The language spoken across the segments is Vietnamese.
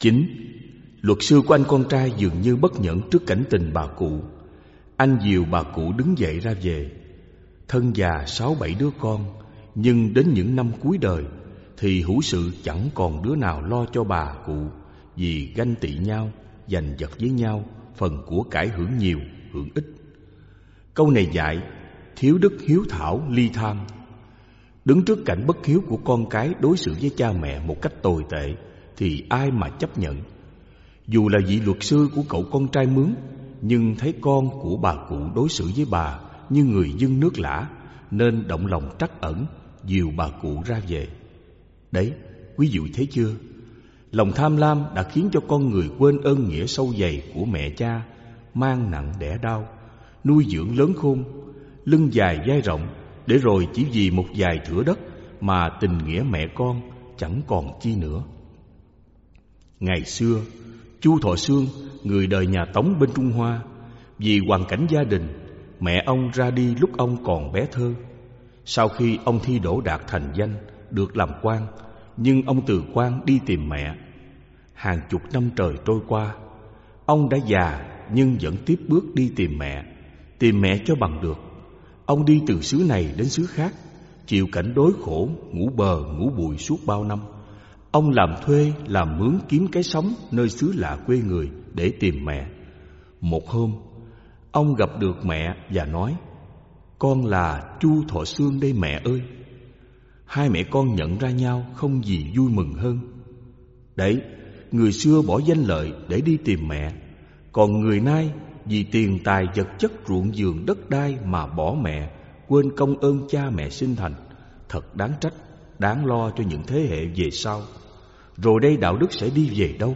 9. Luật sư của anh con trai dường như bất nhẫn trước cảnh tình bà cụ. Anh dìu bà cụ đứng dậy ra về. Thân già 6-7 đứa con, nhưng đến những năm cuối đời thì hữu sự chẳng còn đứa nào lo cho bà cụ, vì ganh tị nhau, giành giật với nhau phần của cải hưởng nhiều, hưởng ít. Câu này dạy thiếu đức hiếu thảo ly tham. Đứng trước cảnh bất hiếu của con cái đối xử với cha mẹ một cách tồi tệ thì ai mà chấp nhận. Dù là vị luật sư của cậu con trai mướn, nhưng thấy con của bà cụ đối xử với bà như người dưng nước lã, nên động lòng trắc ẩn, dìu bà cụ ra về. Đấy, quý vị thấy chưa? Lòng tham lam đã khiến cho con người quên ơn nghĩa sâu dày của mẹ cha, mang nặng đẻ đau, nuôi dưỡng lớn khôn, lưng dài vai rộng, để rồi chỉ vì một vài thửa đất mà tình nghĩa mẹ con chẳng còn chi nữa. Ngày xưa, Chu Thọ Xương, người đời nhà Tống bên Trung Hoa, vì hoàn cảnh gia đình, mẹ ông ra đi lúc ông còn bé thơ. Sau khi ông thi đỗ đạt thành danh, được làm quan, nhưng ông từ quan đi tìm mẹ. Hàng chục năm trời trôi qua, ông đã già nhưng vẫn tiếp bước đi tìm mẹ cho bằng được. Ông đi từ xứ này đến xứ khác, chịu cảnh đói khổ, ngủ bờ ngủ bụi suốt bao năm. Ông làm thuê, làm mướn kiếm cái sống nơi xứ lạ quê người để tìm mẹ. Một hôm, ông gặp được mẹ và nói: "Con là Chu Thọ Xương đây mẹ ơi." Hai mẹ con nhận ra nhau không gì vui mừng hơn. Đấy, người xưa bỏ danh lợi để đi tìm mẹ, còn người nay vì tiền tài vật chất ruộng vườn đất đai mà bỏ mẹ, quên công ơn cha mẹ sinh thành. Thật đáng trách, đáng lo cho những thế hệ về sau. Rồi đây đạo đức sẽ đi về đâu?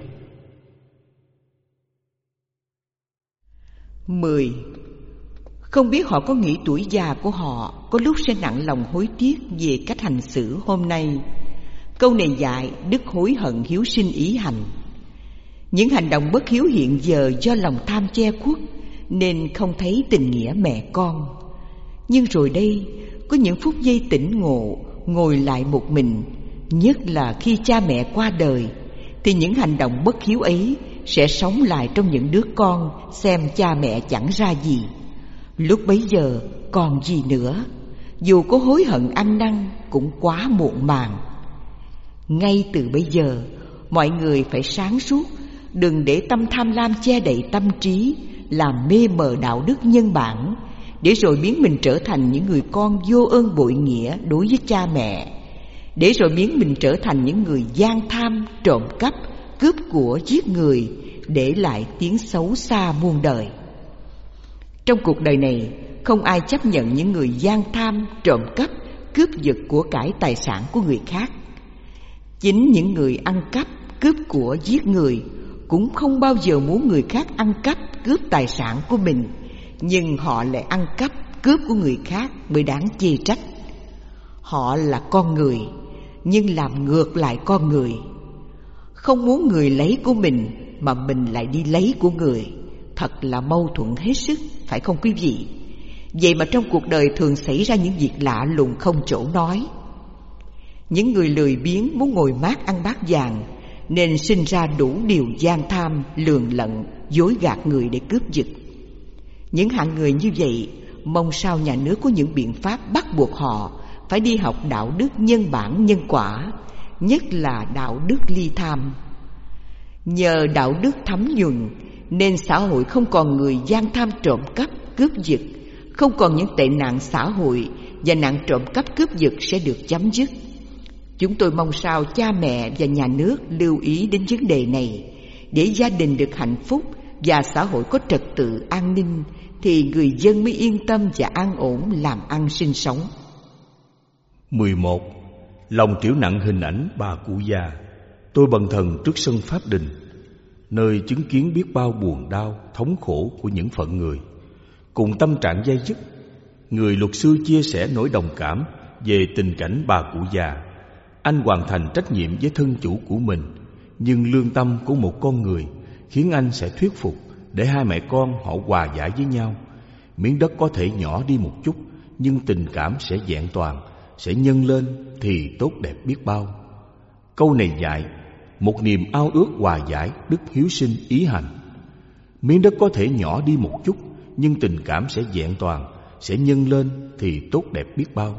10. Không biết họ có nghĩ tuổi già của họ có lúc sẽ nặng lòng hối tiếc về cách hành xử hôm nay. Câu này dạy đức hối hận hiếu sinh ý hành. Những hành động bất hiếu hiện giờ do lòng tham che khuất nên không thấy tình nghĩa mẹ con. Nhưng rồi đây, có những phút giây tỉnh ngộ, ngồi lại một mình, nhất là khi cha mẹ qua đời, thì những hành động bất hiếu ấy sẽ sống lại trong những đứa con xem cha mẹ chẳng ra gì. Lúc bấy giờ còn gì nữa, dù có hối hận ăn năn cũng quá muộn màng. Ngay từ bây giờ, mọi người phải sáng suốt, đừng để tâm tham lam che đậy tâm trí, làm mê mờ đạo đức nhân bản, để rồi biến mình trở thành những người con vô ơn bội nghĩa đối với cha mẹ, để rồi biến mình trở thành những người gian tham, trộm cắp, cướp của, giết người, để lại tiếng xấu xa muôn đời. Trong cuộc đời này, không ai chấp nhận những người gian tham, trộm cắp, cướp giật của cải tài sản của người khác. Chính những người ăn cắp, cướp của, giết người cũng không bao giờ muốn người khác ăn cắp, cướp tài sản của mình, nhưng họ lại ăn cắp, cướp của người khác mới đáng chê trách. Họ là con người, nhưng làm ngược lại con người. Không muốn người lấy của mình mà mình lại đi lấy của người, thật là mâu thuẫn hết sức, phải không quý vị? Vậy mà trong cuộc đời thường xảy ra những việc lạ lùng không chỗ nói. Những người lười biếng muốn ngồi mát ăn bát vàng, nên sinh ra đủ điều gian tham, lường lận, dối gạt người để cướp giật. Những hạng người như vậy, mong sao nhà nước có những biện pháp bắt buộc họ phải đi học đạo đức nhân bản nhân quả, nhất là đạo đức ly tham. Nhờ đạo đức thấm nhuần nên xã hội không còn người gian tham trộm cắp, cướp giật, không còn những tệ nạn xã hội và nạn trộm cắp cướp giật sẽ được chấm dứt. Chúng tôi mong sao cha mẹ và nhà nước lưu ý đến vấn đề này, để gia đình được hạnh phúc và xã hội có trật tự an ninh, thì người dân mới yên tâm và an ổn làm ăn sinh sống. 11. Lòng triểu nặng hình ảnh bà cụ già. Tôi bần thần trước sân pháp đình, nơi chứng kiến biết bao buồn đau, thống khổ của những phận người. Cùng tâm trạng day dứt, người luật sư chia sẻ nỗi đồng cảm về tình cảnh bà cụ già. Anh hoàn thành trách nhiệm với thân chủ của mình, nhưng lương tâm của một con người khiến anh sẽ thuyết phục để hai mẹ con họ hòa giải với nhau. Miếng đất có thể nhỏ đi một chút, nhưng tình cảm sẽ vẹn toàn, sẽ nhân lên thì tốt đẹp biết bao. Câu này dạy một niềm ao ước hòa giải, đức hiếu sinh, ý hành. Miếng đất có thể nhỏ đi một chút, nhưng tình cảm sẽ vẹn toàn, sẽ nhân lên thì tốt đẹp biết bao.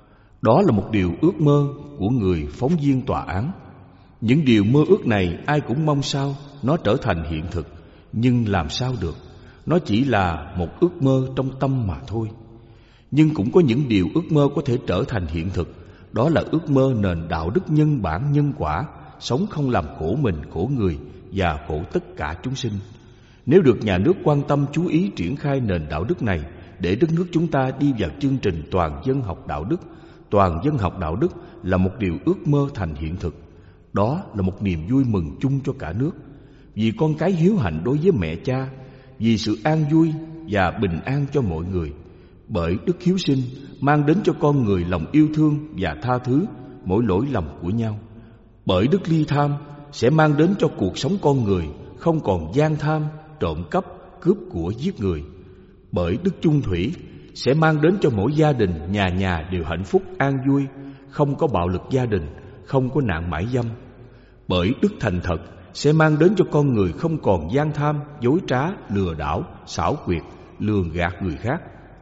Đó là một điều ước mơ của người phóng viên tòa án. Những điều mơ ước này ai cũng mong sao nó trở thành hiện thực, nhưng làm sao được, nó chỉ là một ước mơ trong tâm mà thôi. Nhưng cũng có những điều ước mơ có thể trở thành hiện thực. Đó là ước mơ nền đạo đức nhân bản nhân quả, sống không làm khổ mình, khổ người và khổ tất cả chúng sinh. Nếu được nhà nước quan tâm chú ý triển khai nền đạo đức này, để đất nước chúng ta đi vào chương trình toàn dân học đạo đức. Toàn dân học đạo đức là một điều ước mơ thành hiện thực. Đó là một niềm vui mừng chung cho cả nước, vì con cái hiếu hạnh đối với mẹ cha, vì sự an vui và bình an cho mọi người. Bởi đức hiếu sinh mang đến cho con người lòng yêu thương và tha thứ mỗi lỗi lầm của nhau. Bởi đức ly tham sẽ mang đến cho cuộc sống con người không còn gian tham, trộm cắp, cướp của, giết người. Bởi đức chung thủy sẽ mang đến cho mỗi gia đình, nhà nhà đều hạnh phúc an vui, không có bạo lực gia đình, không có nạn mại dâm. Bởi đức thành thật sẽ mang đến cho con người không còn gian tham, dối trá, lừa đảo, xảo quyệt, lường gạt người khác.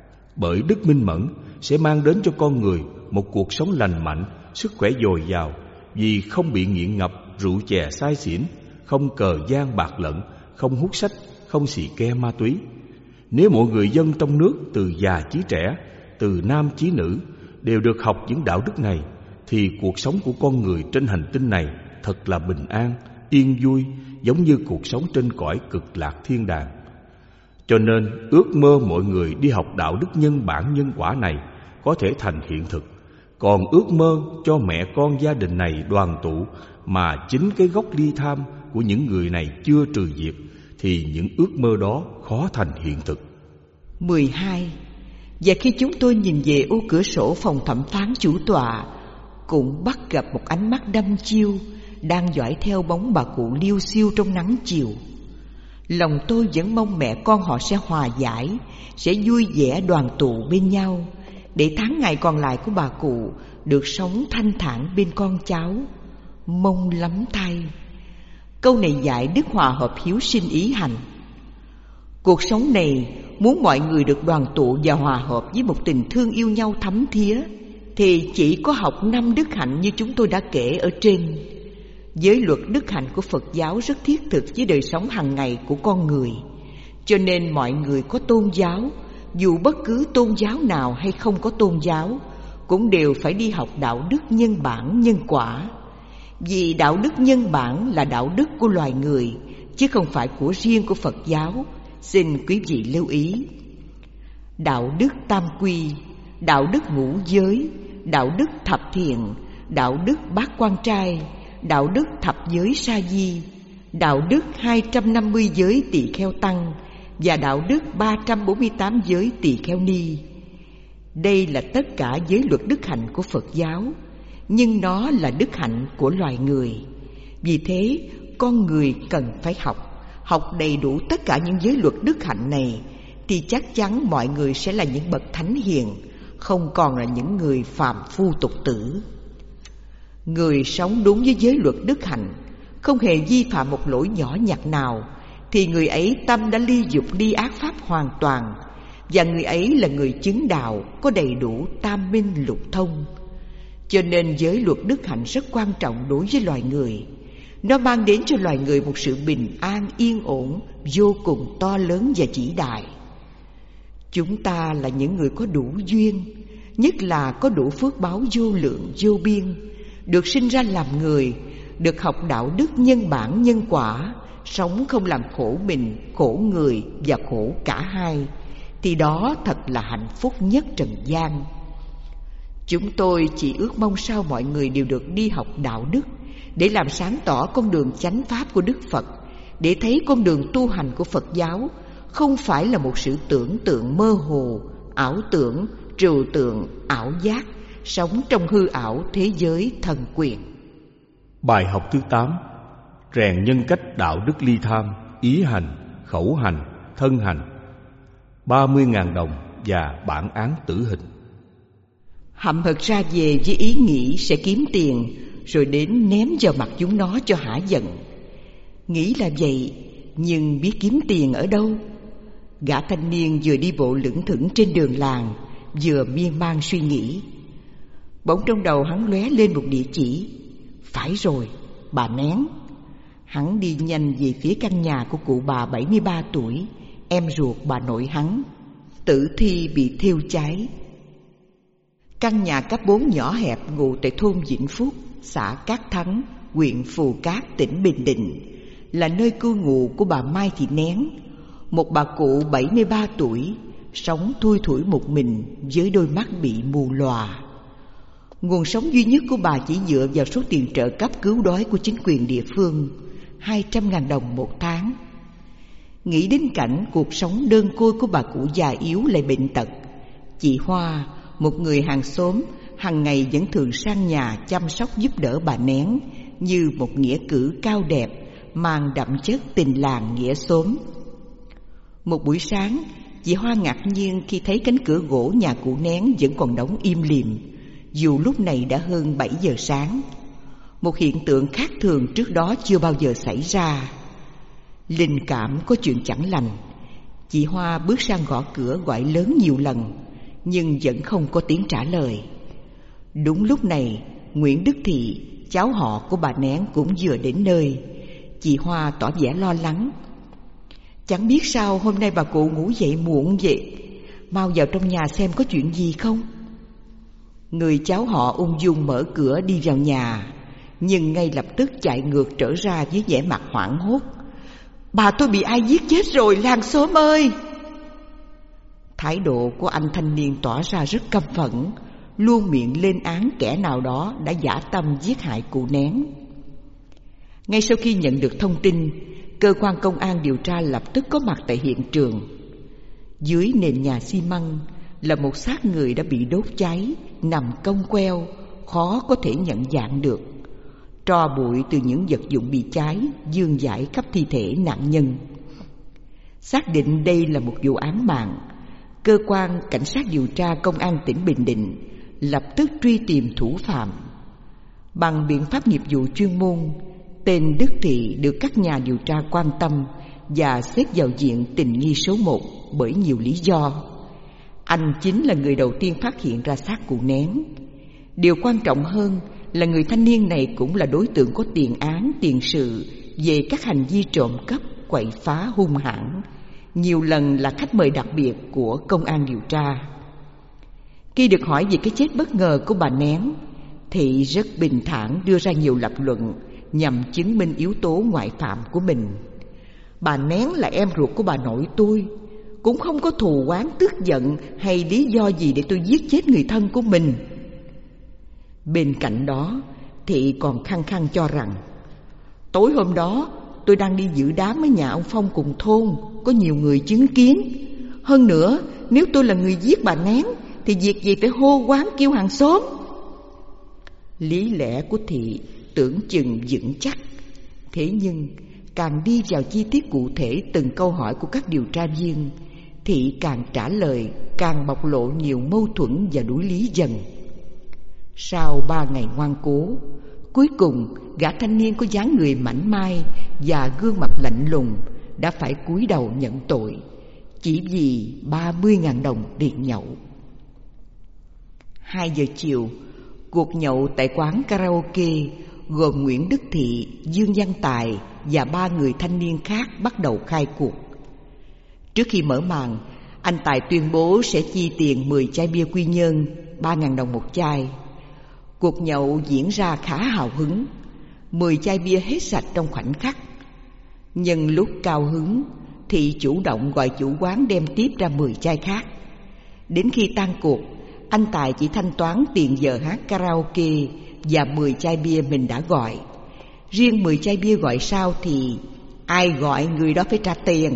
Bởi đức minh mẫn sẽ mang đến cho con người một cuộc sống lành mạnh, sức khỏe dồi dào, vì không bị nghiện ngập rượu chè say xỉn, không cờ gian bạc lận, không hút sách, không xì ke ma túy. Nếu mọi người dân trong nước từ già chí trẻ, từ nam chí nữ đều được học những đạo đức này, thì cuộc sống của con người trên hành tinh này thật là bình an, yên vui, giống như cuộc sống trên cõi cực lạc thiên đàng. Cho nên ước mơ mọi người đi học đạo đức nhân bản nhân quả này có thể thành hiện thực. Còn ước mơ cho mẹ con gia đình này đoàn tụ mà chính cái gốc ly tham của những người này chưa trừ diệt, thì những ước mơ đó khó thành hiện thực. 12. Và khi chúng tôi nhìn về ô cửa sổ phòng thẩm phán chủ tọa, cũng bắt gặp một ánh mắt đăm chiêu đang dõi theo bóng bà cụ liêu xiêu trong nắng chiều. Lòng tôi vẫn mong mẹ con họ sẽ hòa giải, sẽ vui vẻ đoàn tụ bên nhau, để tháng ngày còn lại của bà cụ được sống thanh thản bên con cháu. Mong lắm thay. Câu này dạy đức hòa hợp hiếu sinh ý hành. Cuộc sống này muốn mọi người được đoàn tụ và hòa hợp với một tình thương yêu nhau thấm thía, thì chỉ có học 5 đức hạnh như chúng tôi đã kể ở trên. Giới luật đức hạnh của Phật giáo rất thiết thực với đời sống hàng ngày của con người. Cho nên mọi người có tôn giáo, dù bất cứ tôn giáo nào hay không có tôn giáo, cũng đều phải đi học đạo đức nhân bản nhân quả. Vì đạo đức nhân bản là đạo đức của loài người, chứ không phải của riêng của Phật giáo. Xin quý vị lưu ý. Đạo đức tam quy, đạo đức ngũ giới, đạo đức thập thiện, đạo đức bát quan trai, đạo đức thập giới sa di, đạo đức 250 giới tỳ kheo tăng và đạo đức 348 giới tỳ kheo ni. Đây là tất cả giới luật đức hạnh của Phật giáo, nhưng nó là đức hạnh của loài người. Vì thế, con người cần phải học đầy đủ tất cả những giới luật đức hạnh này, thì chắc chắn mọi người sẽ là những bậc thánh hiền, không còn là những người phàm phu tục tử. Người sống đúng với giới luật đức hạnh, không hề vi phạm một lỗi nhỏ nhặt nào, thì người ấy tâm đã ly dục ly ác pháp hoàn toàn, và người ấy là người chứng đạo, có đầy đủ tam minh lục thông. Cho nên giới luật đức hạnh rất quan trọng đối với loài người. Nó mang đến cho loài người một sự bình an yên ổn vô cùng to lớn và vĩ đại. Chúng ta là những người có đủ duyên, nhất là có đủ phước báo vô lượng vô biên, được sinh ra làm người, được học đạo đức nhân bản nhân quả, sống không làm khổ mình, khổ người và khổ cả hai, thì đó thật là hạnh phúc nhất trần gian. Chúng tôi chỉ ước mong sao mọi người đều được đi học đạo đức, để làm sáng tỏ con đường chánh pháp của Đức Phật, để thấy con đường tu hành của Phật giáo không phải là một sự tưởng tượng mơ hồ, ảo tưởng, trừu tượng, ảo giác, sống trong hư ảo thế giới thần quyền. Bài học thứ 8. Rèn nhân cách đạo đức ly tham, ý hành, khẩu hành, thân hành. 30.000 đồng và bản án tử hình. hậm hực ra về với ý nghĩ sẽ kiếm tiền, rồi đến ném vào mặt chúng nó cho hả giận. Nghĩ là vậy, nhưng biết kiếm tiền ở đâu? Gã thanh niên vừa đi bộ lững thững trên đường làng, vừa miên man suy nghĩ. Bỗng trong đầu hắn lóe lên một địa chỉ. Phải rồi, bà Nén. Hắn đi nhanh về phía căn nhà của cụ bà 73 tuổi, em ruột bà nội hắn, tử thi bị thiêu cháy. Căn nhà cấp 4 nhỏ hẹp ngụ tại thôn Vĩnh Phúc, xã Cát Thắng, huyện Phù Cát, tỉnh Bình Định, là nơi cư ngụ của bà Mai Thị Nén, một bà cụ 73 tuổi, sống thui thủi một mình với đôi mắt bị mù lòa. Nguồn sống duy nhất của bà chỉ dựa vào số tiền trợ cấp cứu đói của chính quyền địa phương, 200.000 đồng một tháng. Nghĩ đến cảnh cuộc sống đơn côi của bà cụ già yếu lại bệnh tật, chị Hoa, một người hàng xóm, hàng ngày vẫn thường sang nhà chăm sóc giúp đỡ bà Nén như một nghĩa cử cao đẹp, mang đậm chất tình làng nghĩa xóm. Một buổi sáng, chị Hoa ngạc nhiên khi thấy cánh cửa gỗ nhà cụ Nén vẫn còn đóng im lìm, dù lúc này đã hơn 7 giờ sáng. Một hiện tượng khác thường trước đó chưa bao giờ xảy ra. Linh cảm có chuyện chẳng lành, chị Hoa bước sang gõ cửa gọi lớn nhiều lần, nhưng vẫn không có tiếng trả lời. Đúng lúc này, Nguyễn Đức Thị, cháu họ của bà Nén cũng vừa đến nơi. Chị Hoa tỏ vẻ lo lắng. Chẳng biết sao hôm nay bà cụ ngủ dậy muộn vậy, mau vào trong nhà xem có chuyện gì không. Người cháu họ ung dung mở cửa đi vào nhà, nhưng ngay lập tức chạy ngược trở ra với vẻ mặt hoảng hốt. Bà tôi bị ai giết chết rồi, làng xóm ơi! Thái độ của anh thanh niên tỏ ra rất căm phẫn, luôn miệng lên án kẻ nào đó đã dã tâm giết hại cụ Nén. Ngay sau khi nhận được thông tin, cơ quan công an điều tra lập tức có mặt tại hiện trường. Dưới nền nhà xi măng là một xác người đã bị đốt cháy, nằm cong queo, khó có thể nhận dạng được. Tro bụi từ những vật dụng bị cháy vương vãi khắp thi thể nạn nhân. Xác định đây là một vụ án mạng, cơ quan cảnh sát điều tra công an tỉnh Bình Định lập tức truy tìm thủ phạm. Bằng biện pháp nghiệp vụ chuyên môn, tên Đức Thị được các nhà điều tra quan tâm và xếp vào diện tình nghi số 1 bởi nhiều lý do. Anh chính là người đầu tiên phát hiện ra xác cụ Nén. Điều quan trọng hơn là người thanh niên này cũng là đối tượng có tiền án, tiền sự về các hành vi trộm cắp, quậy phá hung hãn, nhiều lần là khách mời đặc biệt của công an điều tra. Khi được hỏi về cái chết bất ngờ của bà Nén, Thị rất bình thản đưa ra nhiều lập luận nhằm chứng minh yếu tố ngoại phạm của mình. Bà Nén là em ruột của bà nội tôi, cũng không có thù oán tức giận hay lý do gì để tôi giết chết người thân của mình. Bên cạnh đó, Thị còn khăng khăng cho rằng tối hôm đó tôi đang đi dự đám ở nhà ông Phong cùng thôn, có nhiều người chứng kiến. Hơn nữa, nếu tôi là người giết bà Nén thì việc gì phải hô quán kêu hàng xóm. Lý lẽ của Thị tưởng chừng vững chắc, thế nhưng càng đi vào chi tiết cụ thể từng câu hỏi của các điều tra viên, Thị càng trả lời càng bộc lộ nhiều mâu thuẫn và đuối lý dần. Sau 3 ngày ngoan cố, cuối cùng gã thanh niên có dáng người mảnh mai và gương mặt lạnh lùng đã phải cúi đầu nhận tội, chỉ vì 30.000 đồng tiền nhậu. 2 giờ chiều, cuộc nhậu tại quán karaoke gồm Nguyễn Đức Thị, Dương Văn Tài và 3 người thanh niên khác bắt đầu khai cuộc. Trước khi mở màn, anh Tài tuyên bố sẽ chi tiền 10 chai bia Quy Nhơn, 3.000 đồng một chai. Cuộc nhậu diễn ra khá hào hứng, 10 chai bia hết sạch trong khoảnh khắc. Nhân lúc cao hứng, Thị chủ động gọi chủ quán đem tiếp ra 10 chai khác. Đến khi tan cuộc, anh Tài chỉ thanh toán tiền giờ hát karaoke và 10 chai bia mình đã gọi. Riêng 10 chai bia gọi sau thì ai gọi người đó phải trả tiền.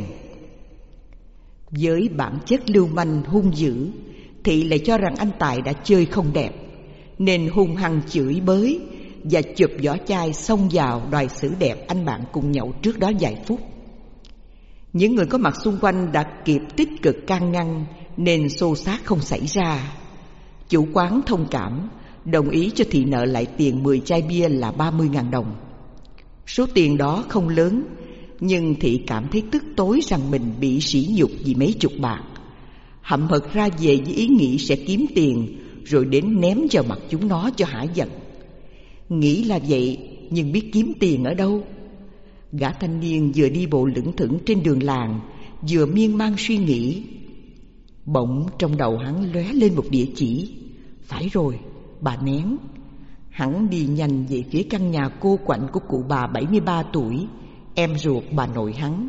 Với bản chất lưu manh hung dữ, Thị lại cho rằng anh Tài đã chơi không đẹp, nên hung hăng chửi bới và chụp vỏ chai xông vào đòi xử đẹp anh bạn cùng nhậu trước đó vài phút. Những người có mặt xung quanh đã kịp tích cực can ngăn nên xô xát không xảy ra. Chủ quán thông cảm, đồng ý cho thị nợ lại tiền 10 chai bia là 30.000 đồng. Số tiền đó không lớn, nhưng thị cảm thấy tức tối rằng mình bị sỉ nhục vì mấy chục bạc. Hậm hực ra về với ý nghĩ sẽ kiếm tiền rồi đến ném vào mặt chúng nó cho hả giận. Nghĩ là vậy, nhưng biết kiếm tiền ở đâu? Gã thanh niên vừa đi bộ lững thững trên đường làng, vừa miên man suy nghĩ. Bỗng trong đầu hắn lóe lên một địa chỉ. Phải rồi, bà Nén. Hắn đi nhanh về phía căn nhà cô quạnh của cụ bà 73 tuổi, em ruột bà nội hắn.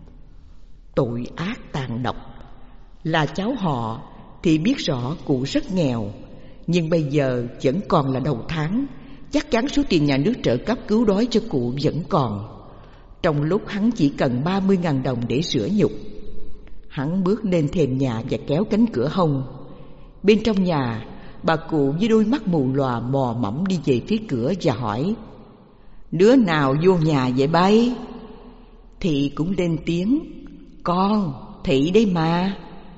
Tội ác tàn độc. Là cháu họ thì biết rõ cụ rất nghèo, nhưng bây giờ vẫn còn là đầu tháng, chắc chắn số tiền nhà nước trợ cấp cứu đói cho cụ vẫn còn. Trong lúc hắn chỉ cần 30.000 đồng để sửa nhục. Hắn bước lên thềm nhà và kéo cánh cửa hông. Bên trong nhà, bà cụ với đôi mắt mù lòa mò mẫm đi về phía cửa và hỏi: Đứa nào vô nhà vậy bay? Thị cũng lên tiếng: Con, Thị đây mà.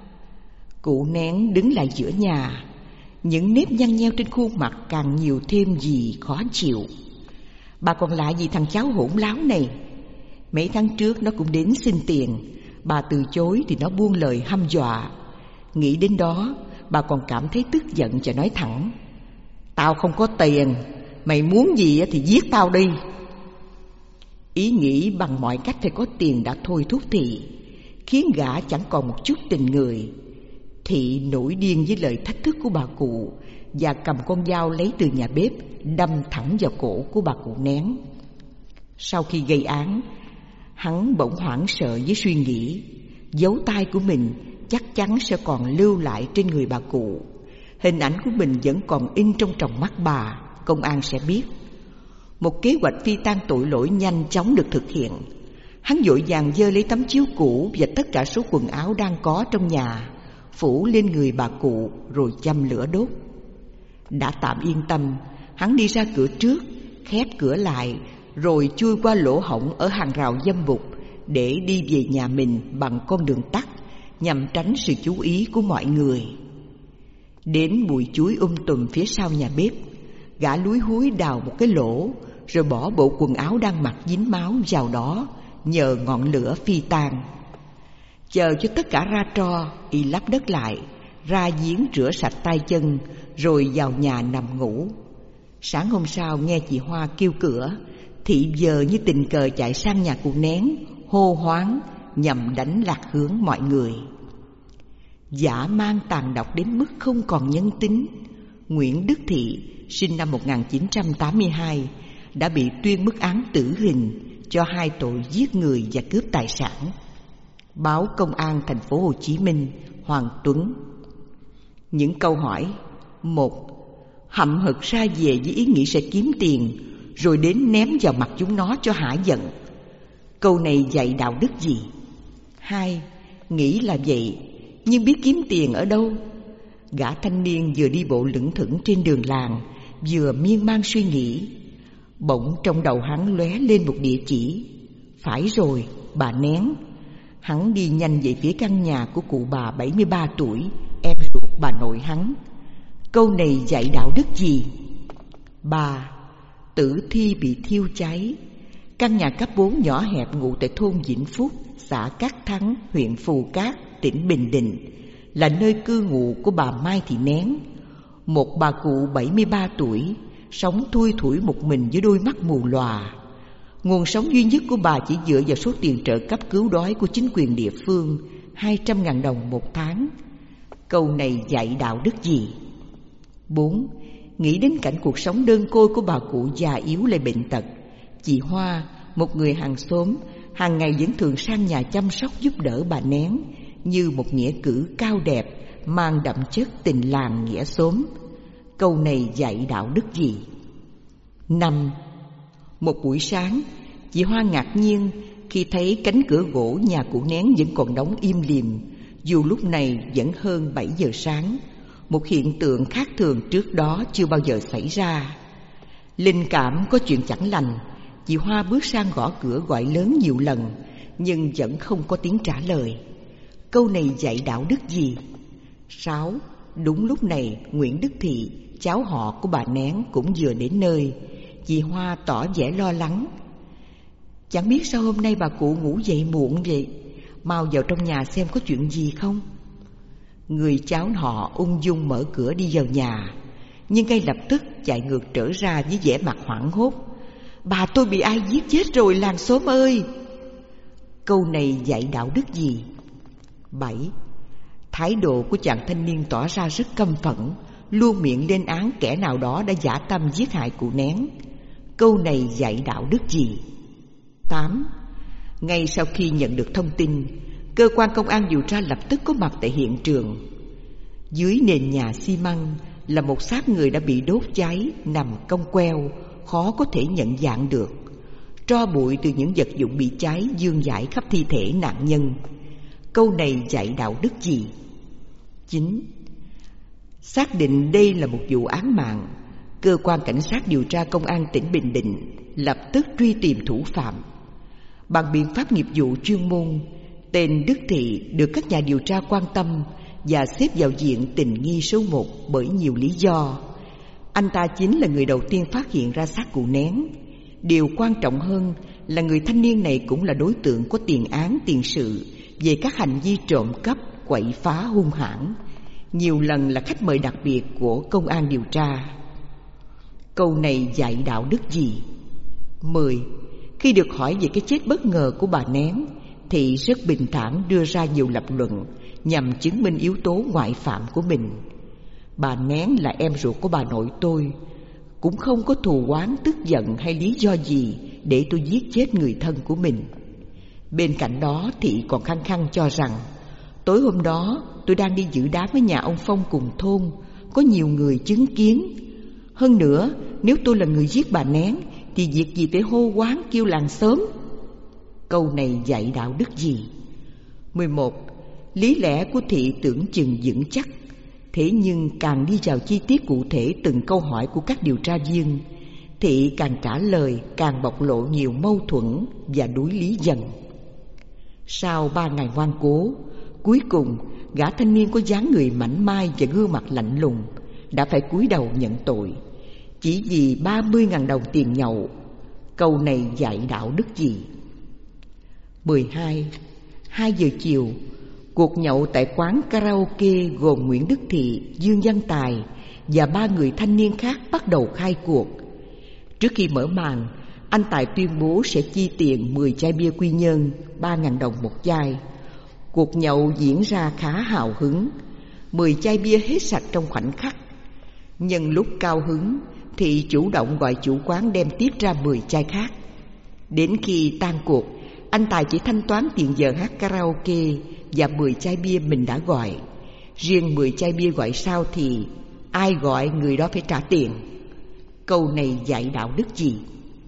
Cụ Nén đứng lại giữa nhà, những nếp nhăn nheo trên khuôn mặt càng nhiều thêm gì khó chịu. Bà còn lạ gì thằng cháu hỗn láo này? Mấy tháng trước nó cũng đến xin tiền, bà từ chối thì nó buông lời hăm dọa. Nghĩ đến đó, bà còn cảm thấy tức giận và nói thẳng: Tao không có tiền, mày muốn gì thì giết tao đi. Ý nghĩ bằng mọi cách phải có tiền đã thôi thúc Thị, khiến gã chẳng còn một chút tình người. Thị nổi điên với lời thách thức của bà cụ và cầm con dao lấy từ nhà bếp đâm thẳng vào cổ của bà cụ Nén. Sau khi gây án, hắn bỗng hoảng sợ với suy nghĩ dấu tay của mình chắc chắn sẽ còn lưu lại trên người bà cụ. Hình ảnh của mình vẫn còn in trong tròng mắt bà, công an sẽ biết. Một kế hoạch phi tang tội lỗi nhanh chóng được thực hiện. Hắn vội vàng giơ lấy tấm chiếu cũ và tất cả số quần áo đang có trong nhà, phủ lên người bà cụ rồi châm lửa đốt. Đã tạm yên tâm, hắn đi ra cửa trước, khép cửa lại, rồi chui qua lỗ hổng ở hàng rào dâm bụt để đi về nhà mình bằng con đường tắt, nhằm tránh sự chú ý của mọi người. Đến bụi chuối tùm phía sau nhà bếp, gã lúi húi đào một cái lỗ, rồi bỏ bộ quần áo đang mặc dính máu vào đó, nhờ ngọn lửa phi tang. Chờ cho tất cả ra tro, y lấp đất lại, ra giếng rửa sạch tay chân, rồi vào nhà nằm ngủ. Sáng hôm sau nghe chị Hoa kêu cửa, Thị giờ như tình cờ chạy sang nhà cụ Nén, hô hoáng nhằm đánh lạc hướng mọi người. Dã man tàn độc đến mức không còn nhân tính. Nguyễn Đức Thị, sinh năm 1982, đã bị tuyên mức án tử hình cho 2 tội giết người và cướp tài sản. Báo Công an thành phố Hồ Chí Minh, Hoàng Tuấn. Những câu hỏi: 1. Hậm hực ra về với ý nghĩ sẽ kiếm tiền, rồi đến ném vào mặt chúng nó cho hả giận. Câu này dạy đạo đức gì? 2. Nghĩ là vậy, nhưng biết kiếm tiền ở đâu? Gã thanh niên vừa đi bộ lững thững trên đường làng, vừa miên man suy nghĩ. Bỗng trong đầu hắn lóe lên một địa chỉ. Phải rồi, bà Nén. Hắn đi nhanh về phía căn nhà của cụ bà 73 tuổi, em ruột bà nội hắn. Câu này dạy đạo đức gì? 3. Tử thi bị thiêu cháy. Căn nhà cấp 4 nhỏ hẹp ngụ tại thôn Vĩnh Phúc, xã Cát Thắng, huyện Phù Cát, tỉnh Bình Định, là nơi cư ngụ của bà Mai Thị Nén, một bà cụ 73 tuổi, sống thui thủi một mình với đôi mắt mù lòa. Nguồn sống duy nhất của bà chỉ dựa vào số tiền trợ cấp cứu đói của chính quyền địa phương, 200.000 đồng một tháng. Câu này dạy đạo đức gì? 4. Nghĩ đến cảnh cuộc sống đơn côi của bà cụ già yếu lại bệnh tật, chị Hoa, một người hàng xóm, hàng ngày vẫn thường sang nhà chăm sóc giúp đỡ bà Nén, như một nghĩa cử cao đẹp, mang đậm chất tình làng nghĩa xóm. Câu này dạy đạo đức gì? 5. Một buổi sáng, chị Hoa ngạc nhiên khi thấy cánh cửa gỗ nhà cụ Nén vẫn còn đóng im lìm, dù lúc này vẫn hơn 7 giờ sáng. Một hiện tượng khác thường trước đó chưa bao giờ xảy ra. Linh cảm có chuyện chẳng lành, chị Hoa bước sang gõ cửa gọi lớn nhiều lần, nhưng vẫn không có tiếng trả lời. Câu này dạy đạo đức gì? 6. Đúng lúc này Nguyễn Đức Thị, cháu họ của bà Nén, cũng vừa đến nơi. Chị Hoa tỏ vẻ lo lắng. Chẳng biết sao hôm nay bà cụ ngủ dậy muộn vậy, mau vào trong nhà xem có chuyện gì không. Người cháu họ ung dung mở cửa đi vào nhà, nhưng ngay lập tức chạy ngược trở ra với vẻ mặt hoảng hốt. Bà tôi bị ai giết chết rồi làng xóm ơi. Câu này dạy đạo đức gì? 7. Thái độ của chàng thanh niên tỏ ra rất căm phẫn, luôn miệng lên án kẻ nào đó đã dã tâm giết hại cụ Nén. Câu này dạy đạo đức gì? 8. Ngay sau khi nhận được thông tin, cơ quan công an điều tra lập tức có mặt tại hiện trường. Dưới nền nhà xi măng là một xác người đã bị đốt cháy, nằm cong queo, khó có thể nhận dạng được. Tro bụi từ những vật dụng bị cháy vương vãi khắp thi thể nạn nhân. Câu này dạy đạo đức gì? 9. Xác định đây là một vụ án mạng, cơ quan cảnh sát điều tra công an tỉnh Bình Định lập tức truy tìm thủ phạm. Bằng biện pháp nghiệp vụ chuyên môn, tên Đức Thị được các nhà điều tra quan tâm và xếp vào diện tình nghi số 1 bởi nhiều lý do. Anh ta chính là người đầu tiên phát hiện ra xác cụ Nén. Điều quan trọng hơn là người thanh niên này cũng là đối tượng có tiền án tiền sự về các hành vi trộm cắp, quậy phá hung hãn, nhiều lần là khách mời đặc biệt của công an điều tra. Câu này dạy đạo đức gì? 10. Khi được hỏi về cái chết bất ngờ của bà Nén, Thị rất bình thản đưa ra nhiều lập luận nhằm chứng minh yếu tố ngoại phạm của mình. Bà Nén là em ruột của bà nội tôi, cũng không có thù oán, tức giận hay lý do gì để tôi giết chết người thân của mình. Bên cạnh đó, Thị còn khăng khăng cho rằng tối hôm đó tôi đang đi dự đám với nhà ông Phong cùng thôn, có nhiều người chứng kiến. Hơn nữa, nếu tôi là người giết bà Nén thì việc gì phải hô hoán kêu làng xóm? Câu này dạy đạo đức gì? 11. Lý lẽ của Thị tưởng chừng vững chắc, thế nhưng càng đi vào chi tiết cụ thể từng câu hỏi của các điều tra viên, Thị càng trả lời càng bộc lộ nhiều mâu thuẫn và đuối lý dần. Sau 3 ngày ngoan cố, cuối cùng gã thanh niên có dáng người mảnh mai và gương mặt lạnh lùng đã phải cúi đầu nhận tội, chỉ vì 30.000 đồng tiền nhậu. Câu này dạy đạo đức gì? 12. 2 giờ chiều, cuộc nhậu tại quán karaoke gồm Nguyễn Đức Thị, Dương Văn Tài và 3 người thanh niên khác bắt đầu khai cuộc. Trước khi mở màn, anh Tài tuyên bố sẽ chi tiền 10 chai bia Quy Nhơn, 3.000 đồng một chai. Cuộc nhậu diễn ra khá hào hứng, 10 chai bia hết sạch trong khoảnh khắc. Nhân lúc cao hứng, Thị chủ động gọi chủ quán đem tiếp ra 10 chai khác. Đến khi tan cuộc, anh Tài chỉ thanh toán tiền giờ hát karaoke và 10 chai bia mình đã gọi. Riêng 10 chai bia gọi sau thì ai gọi người đó phải trả tiền. Câu này dạy đạo đức gì?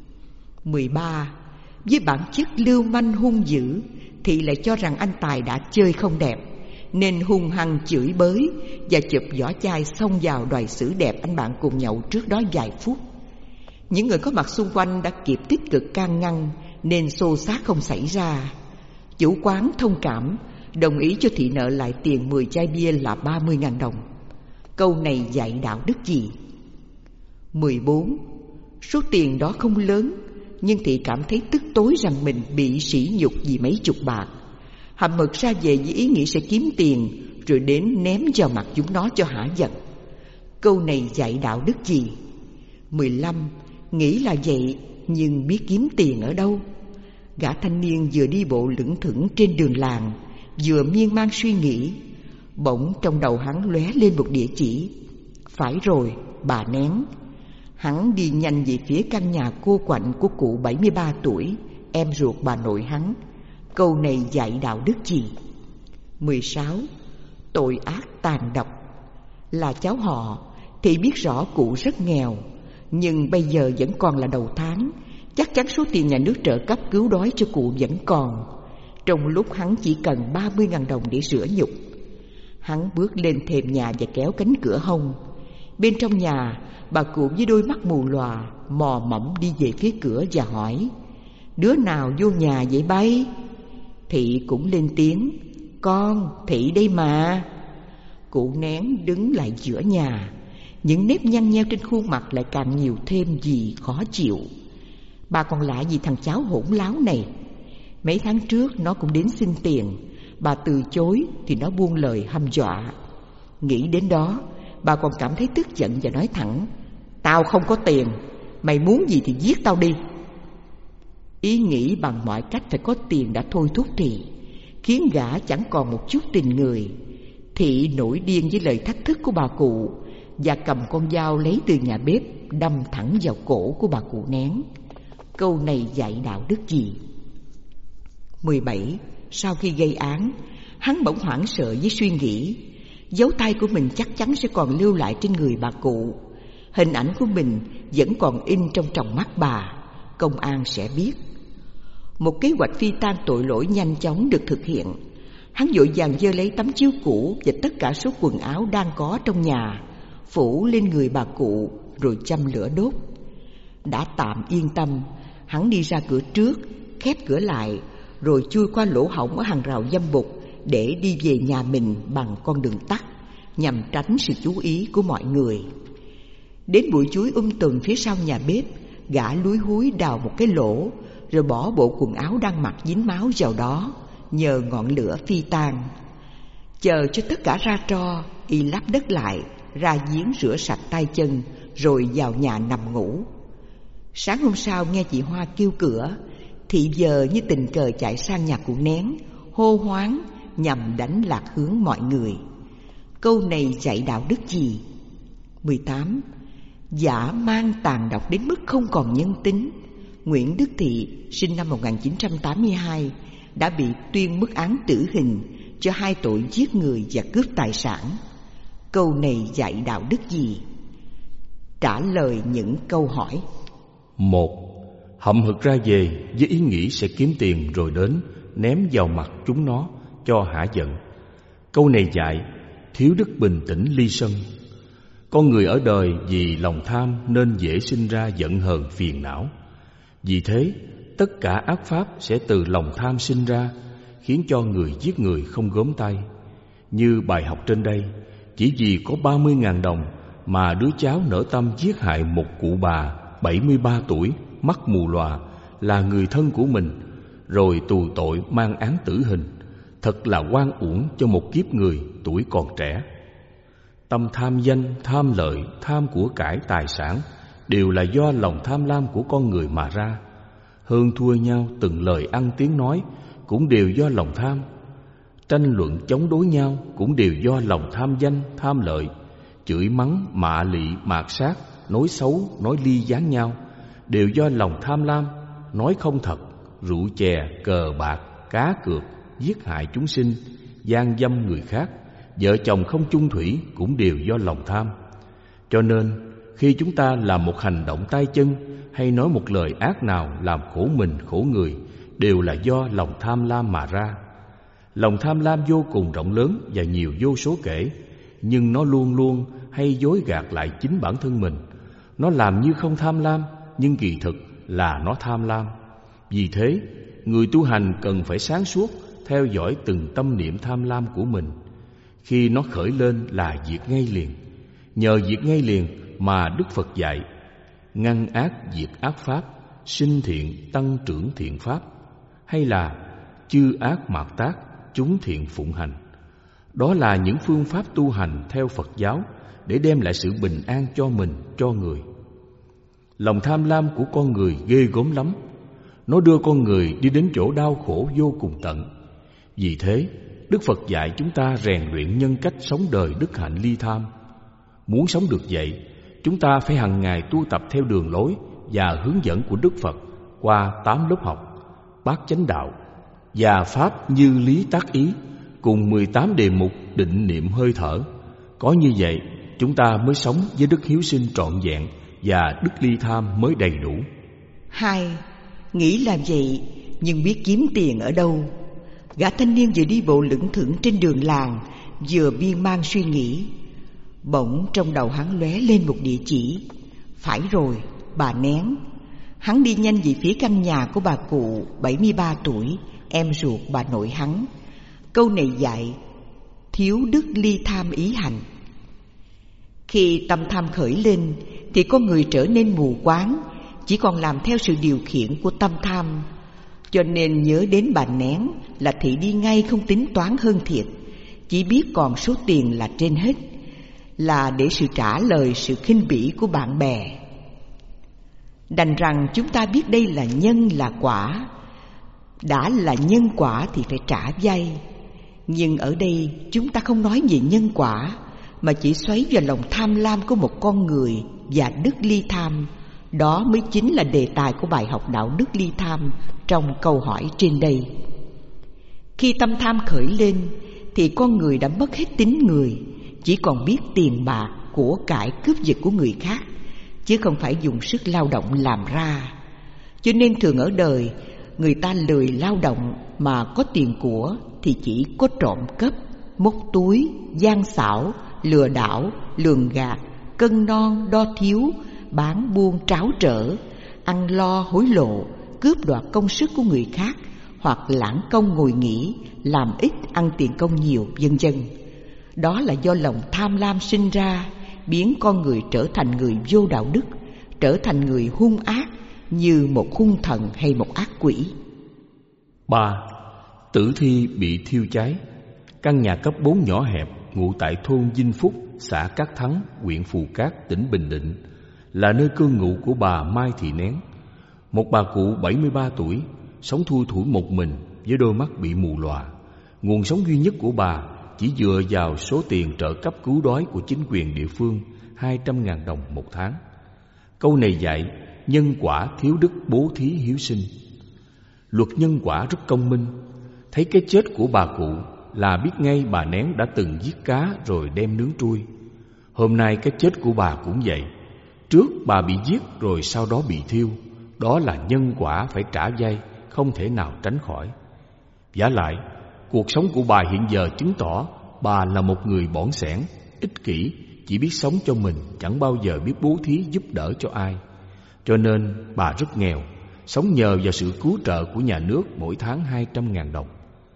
13. Với bản chất lưu manh hung dữ, Thị lại cho rằng anh Tài đã chơi không đẹp, nên hung hăng chửi bới và chụp vỏ chai xông vào đòi xử đẹp anh bạn cùng nhậu trước đó vài phút. Những người có mặt xung quanh đã kịp tích cực can ngăn nên xô xát không xảy ra. Chủ quán thông cảm, đồng ý cho Thị nợ lại tiền 10 chai bia là 30.000 đồng. Câu này dạy đạo đức gì? 14. Số tiền đó không lớn, nhưng Thị cảm thấy tức tối rằng mình bị sỉ nhục vì mấy chục bạc. Hậm hực ra về với ý nghĩ sẽ kiếm tiền, rồi đến ném vào mặt chúng nó cho hả giận. Câu này dạy đạo đức gì? 15. Nghĩ là vậy, nhưng biết kiếm tiền ở đâu? Gã thanh niên vừa đi bộ lững thững trên đường làng, vừa miên man suy nghĩ. Bỗng trong đầu hắn lóe lên một địa chỉ. Phải rồi, bà Nén. Hắn đi nhanh về phía căn nhà cô quạnh của cụ 73 tuổi, em ruột bà nội hắn. Câu này dạy đạo đức gì? 16. Tội ác tàn độc. Là cháu họ, Thị biết rõ cụ rất nghèo, nhưng bây giờ vẫn còn là đầu tháng, chắc chắn số tiền nhà nước trợ cấp cứu đói cho cụ vẫn còn. Trong lúc hắn chỉ cần 30.000 đồng để rửa nhục. Hắn bước lên thềm nhà và kéo cánh cửa hông. Bên trong nhà, bà cụ với đôi mắt mù lòa mò mẫm đi về phía cửa và hỏi: Đứa nào vô nhà vậy bay? Thị cũng lên tiếng: Con, Thị đây mà. Cụ Nén đứng lại giữa nhà, những nếp nhăn nheo trên khuôn mặt lại càng nhiều thêm vì khó chịu. Bà còn lạ gì thằng cháu hỗn láo này. Mấy tháng trước nó cũng đến xin tiền, bà từ chối thì nó buông lời hăm dọa. Nghĩ đến đó, bà còn cảm thấy tức giận và nói thẳng: "Tao không có tiền, mày muốn gì thì giết tao đi." Ý nghĩ bằng mọi cách phải có tiền đã thôi thúc Thị, khiến gã chẳng còn một chút tình người. Thị nổi điên với lời thách thức của bà cụ và cầm con dao lấy từ nhà bếp đâm thẳng vào cổ của bà cụ Nén. Câu này dạy đạo đức gì? 17. Sau khi gây án, hắn bỗng hoảng sợ với suy nghĩ dấu tay của mình chắc chắn sẽ còn lưu lại trên người bà cụ. Hình ảnh của mình vẫn còn in trong tròng mắt bà. Công an sẽ biết. Một kế hoạch phi tang tội lỗi nhanh chóng được thực hiện. Hắn vội vàng giơ lấy tấm chiếu cũ và tất cả số quần áo đang có trong nhà, phủ lên người bà cụ rồi châm lửa đốt. Đã tạm yên tâm, hắn đi ra cửa trước, khép cửa lại, rồi chui qua lỗ hổng ở hàng rào dâm bụt để đi về nhà mình bằng con đường tắt, nhằm tránh sự chú ý của mọi người. Đến bụi chuối tùm phía sau nhà bếp, gã lúi húi đào một cái lỗ, rồi bỏ bộ quần áo đang mặc dính máu vào đó, nhờ ngọn lửa phi tang. Chờ cho tất cả ra tro, y lấp đất lại, ra giếng rửa sạch tay chân, rồi vào nhà nằm ngủ. Sáng hôm sau nghe chị Hoa kêu cửa, Thị giờ như tình cờ chạy sang nhà cụ Nén, hô hoáng nhằm đánh lạc hướng mọi người. Câu này dạy đạo đức gì? 18. Dã man tàn độc đến mức không còn nhân tính. Nguyễn Đức Thị, sinh năm 1982, đã bị tuyên mức án tử hình cho 2 tội giết người và cướp tài sản. Câu này dạy đạo đức gì? Trả lời những câu hỏi. 1. Hậm hực ra về với ý nghĩ sẽ kiếm tiền rồi đến ném vào mặt chúng nó cho hả giận. Câu này dạy thiếu đức bình tĩnh ly sân. Con người ở đời vì lòng tham nên dễ sinh ra giận hờn phiền não. Vì thế, tất cả ác pháp sẽ từ lòng tham sinh ra, khiến cho người giết người không gớm tay. Như bài học trên đây, chỉ vì có 30.000 đồng mà đứa cháu nỡ tâm giết hại một cụ bà 73 tuổi, mắt mù lòa, là người thân của mình, rồi tù tội mang án tử hình. Thật là oan uổng cho một kiếp người tuổi còn trẻ. Tâm tham danh, tham lợi, tham của cải tài sản đều là do lòng tham lam của con người mà ra. Hơn thua nhau từng lời ăn tiếng nói cũng đều do lòng tham. Tranh luận chống đối nhau cũng đều do lòng tham danh, tham lợi. Chửi mắng, mạ lị, mạt sát, nói xấu, nói ly gián nhau đều do lòng tham lam. Nói không thật, rượu chè, cờ bạc, cá cược, giết hại chúng sinh, gian dâm người khác, vợ chồng không chung thủy cũng đều do lòng tham. Cho nên khi chúng ta làm một hành động tay chân hay nói một lời ác nào làm khổ mình khổ người đều là do lòng tham lam mà ra. Lòng tham lam vô cùng rộng lớn và nhiều vô số kể, nhưng nó luôn luôn hay dối gạt lại chính bản thân mình. Nó làm như không tham lam, nhưng kỳ thực là nó tham lam. Vì thế, người tu hành cần phải sáng suốt, theo dõi từng tâm niệm tham lam của mình. Khi nó khởi lên là diệt ngay liền. Nhờ diệt ngay liền mà Đức Phật dạy: ngăn ác diệt ác pháp, sinh thiện tăng trưởng thiện pháp, hay là chư ác mạt tác, chúng thiện phụng hành. Đó là những phương pháp tu hành theo Phật giáo để đem lại sự bình an cho mình, cho người. Lòng tham lam của con người ghê gớm lắm. Nó đưa con người đi đến chỗ đau khổ vô cùng tận. Vì thế, Đức Phật dạy chúng ta rèn luyện nhân cách sống đời đức hạnh ly tham. Muốn sống được vậy, chúng ta phải hàng ngày tu tập theo đường lối và hướng dẫn của Đức Phật qua 8 lớp học: Bát Chánh Đạo và Pháp Như Lý Tác Ý, cùng 18 đề mục định niệm hơi thở. Có như vậy, chúng ta mới sống với đức hiếu sinh trọn vẹn và đức ly tham mới đầy đủ. 2. Nghĩ làm vậy nhưng biết kiếm tiền ở đâu? Gã thanh niên vừa đi bộ lững thững trên đường làng, vừa miên man suy nghĩ. Bỗng trong đầu hắn lóe lên một địa chỉ. Phải rồi, bà Nén. Hắn đi nhanh về phía căn nhà của bà cụ 73 tuổi, em ruột bà nội hắn. Câu này dạy thiếu đức ly tham ý hành. Khi tâm tham khởi lên thì con người trở nên mù quáng, chỉ còn làm theo sự điều khiển của tâm tham. Cho nên nhớ đến bà Nén là thị đi ngay, không tính toán hơn thiệt, chỉ biết còn số tiền là trên hết, là để sự trả lời sự khinh bỉ của bạn bè. Đành rằng chúng ta biết đây là nhân là quả. Đã là nhân quả thì phải trả vay. Nhưng ở đây chúng ta không nói về nhân quả, mà chỉ xoáy vào lòng tham lam của một con người và đức ly tham. Đó mới chính là đề tài của bài học đạo đức ly tham trong câu hỏi trên đây. Khi tâm tham khởi lên thì con người đã mất hết tính người, chỉ còn biết tiền bạc, của cải, cướp giật của người khác, chứ không phải dùng sức lao động làm ra. Cho nên thường ở đời người ta lười lao động mà có tiền của thì chỉ có trộm cắp, móc túi, gian xảo, lừa đảo, lường gạt, cân non đo thiếu, bán buôn tráo trở, ăn lo hối lộ, cướp đoạt công sức của người khác, hoặc lãng công ngồi nghỉ, làm ít ăn tiền công nhiều, vân vân. Đó là do lòng tham lam sinh ra, biến con người trở thành người vô đạo đức, trở thành người hung ác, như một hung thần hay một ác quỷ. 3. Tử thi bị thiêu cháy. Căn nhà cấp 4 nhỏ hẹp ngụ tại thôn Vinh Phúc, xã Cát Thắng, huyện Phù Cát, tỉnh Bình Định, là nơi cư ngụ của bà Mai Thị Nén, một bà cụ 73 tuổi, sống thui thủi một mình với đôi mắt bị mù lòa. Nguồn sống duy nhất của bà chỉ dựa vào số tiền trợ cấp cứu đói của chính quyền địa phương, 200.000 đồng một tháng. Câu này dạy nhân quả thiếu đức bố thí hiếu sinh. Luật nhân quả rất công minh. Thấy cái chết của bà cụ là biết ngay bà Nén đã từng giết cá rồi đem nướng trui. Hôm nay cái chết của bà cũng vậy. Trước bà bị giết rồi sau đó bị thiêu. Đó là nhân quả phải trả vay, không thể nào tránh khỏi. Vả lại, cuộc sống của bà hiện giờ chứng tỏ bà là một người bỏn sẻn, ích kỷ, chỉ biết sống cho mình, chẳng bao giờ biết bố thí giúp đỡ cho ai. Cho nên bà rất nghèo, sống nhờ vào sự cứu trợ của nhà nước mỗi tháng 200.000 đồng.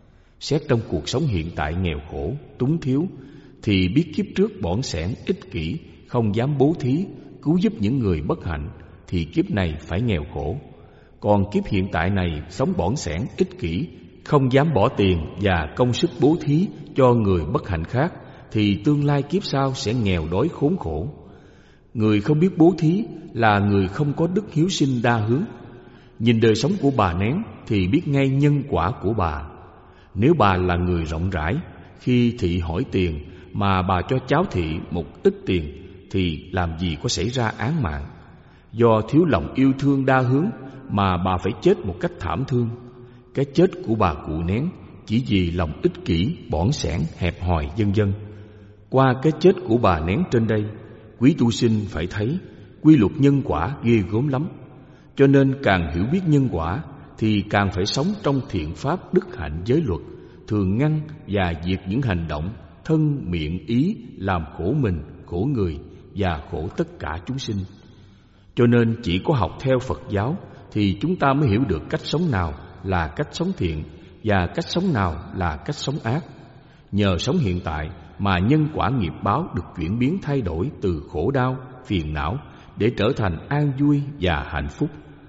Xét trong cuộc sống hiện tại nghèo khổ, túng thiếu, thì biết kiếp trước bỏn sẻn, ích kỷ, không dám bố thí, cứu giúp những người bất hạnh, thì kiếp này phải nghèo khổ. Còn kiếp hiện tại này sống bỏn sẻn, ích kỷ, không dám bỏ tiền và công sức bố thí cho người bất hạnh khác, thì tương lai kiếp sau sẽ nghèo đói khốn khổ. Người không biết bố thí là người không có đức hiếu sinh đa hướng. Nhìn đời sống của bà Nén thì biết ngay nhân quả của bà. Nếu bà là người rộng rãi, khi thị hỏi tiền mà bà cho cháu thị một ít tiền thì làm gì có xảy ra án mạng. Do thiếu lòng yêu thương đa hướng mà bà phải chết một cách thảm thương. Cái chết của bà cụ Nén chỉ vì lòng ích kỷ, bỏn sẻn, hẹp hòi, vân vân. Qua cái chết của bà Nén trên đây, quý tu sinh phải thấy quy luật nhân quả ghê gớm lắm. Cho nên càng hiểu biết nhân quả thì càng phải sống trong thiện pháp, đức hạnh, giới luật, thường ngăn và diệt những hành động thân, miệng, ý làm khổ mình, khổ người và khổ tất cả chúng sinh. Cho nên chỉ có học theo Phật giáo thì chúng ta mới hiểu được cách sống nào là cách sống thiện và cách sống nào là cách sống ác. Nhờ sống hiện tại mà nhân quả nghiệp báo được chuyển biến thay đổi từ khổ đau, phiền não để trở thành an vui và hạnh phúc.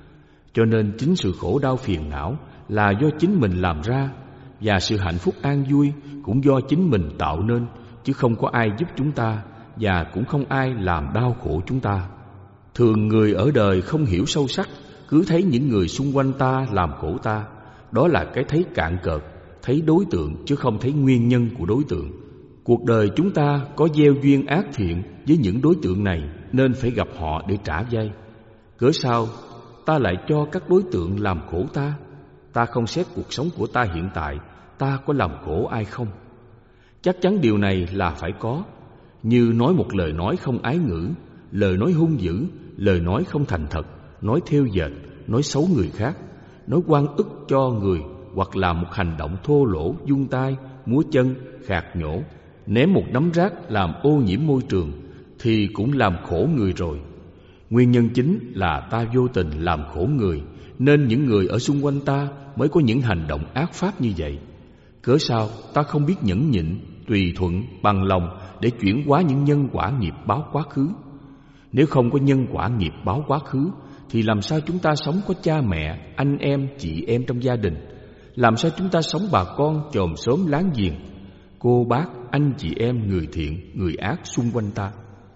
Cho nên chính sự khổ đau phiền não là do chính mình làm ra, và sự hạnh phúc an vui cũng do chính mình tạo nên, chứ không có ai giúp chúng ta và cũng không ai làm đau khổ chúng ta. Thường người ở đời không hiểu sâu sắc, cứ thấy những người xung quanh ta làm khổ ta. Đó là cái thấy cạn cợt, thấy đối tượng chứ không thấy nguyên nhân của đối tượng. Cuộc đời chúng ta có gieo duyên ác thiện với những đối tượng này nên phải gặp họ để trả vay. Cớ sao ta lại cho các đối tượng làm khổ ta? Ta không xét cuộc sống của ta hiện tại, ta có làm khổ ai không? Chắc chắn điều này là phải có. Như nói một lời nói không ái ngữ, lời nói hung dữ, lời nói không thành thật, nói thêu dệt, nói xấu người khác, nói oan ức cho người, hoặc là một hành động thô lỗ, vung tay, múa chân, khạc nhổ, ném một nắm rác làm ô nhiễm môi trường, thì cũng làm khổ người rồi. Nguyên nhân chính là ta vô tình làm khổ người, nên những người ở xung quanh ta mới có những hành động ác pháp như vậy. Cớ sao ta không biết nhẫn nhịn, tùy thuận, bằng lòng để chuyển hóa những nhân quả nghiệp báo quá khứ. Nếu không có nhân quả nghiệp báo quá khứ thì làm sao chúng ta sống có cha mẹ, anh em, chị em trong gia đình? Làm sao chúng ta sống bà con, chòm xóm láng giềng, cô bác, anh chị em, người thiện, người ác xung quanh ta?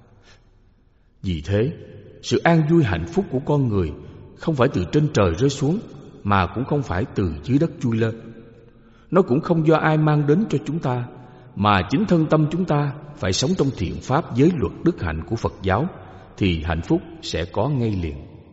Vì thế, sự an vui hạnh phúc của con người không phải từ trên trời rơi xuống, mà cũng không phải từ dưới đất chui lên. Nó cũng không do ai mang đến cho chúng ta, mà chính thân tâm chúng ta phải sống trong thiện pháp giới luật đức hạnh của Phật giáo, thì hạnh phúc sẽ có ngay liền.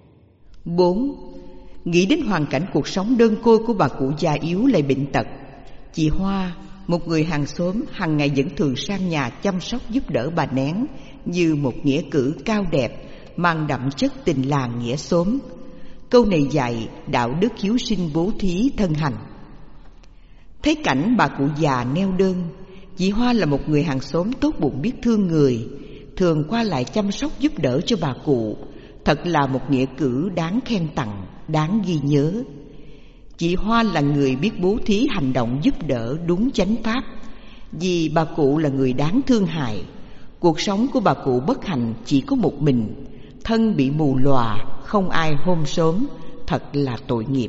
4. Nghĩ đến hoàn cảnh cuộc sống đơn côi của bà cụ già yếu lại bệnh tật. Chị Hoa, một người hàng xóm, hàng ngày vẫn thường sang nhà chăm sóc giúp đỡ bà Nén như một nghĩa cử cao đẹp, mang đậm chất tình làng nghĩa xóm. Câu này dạy đạo đức hiếu sinh bố thí thân hành. Thấy cảnh bà cụ già neo đơn, chị Hoa là một người hàng xóm tốt bụng biết thương người, thường qua lại chăm sóc giúp đỡ cho bà cụ. Thật là một nghĩa cử đáng khen tặng, đáng ghi nhớ. Chị Hoa là người biết bố thí hành động giúp đỡ đúng chánh pháp. Vì bà cụ là người đáng thương hại, cuộc sống của bà cụ bất hạnh chỉ có một mình, thân bị mù lòa, không ai hôm sớm, thật là tội nghiệp.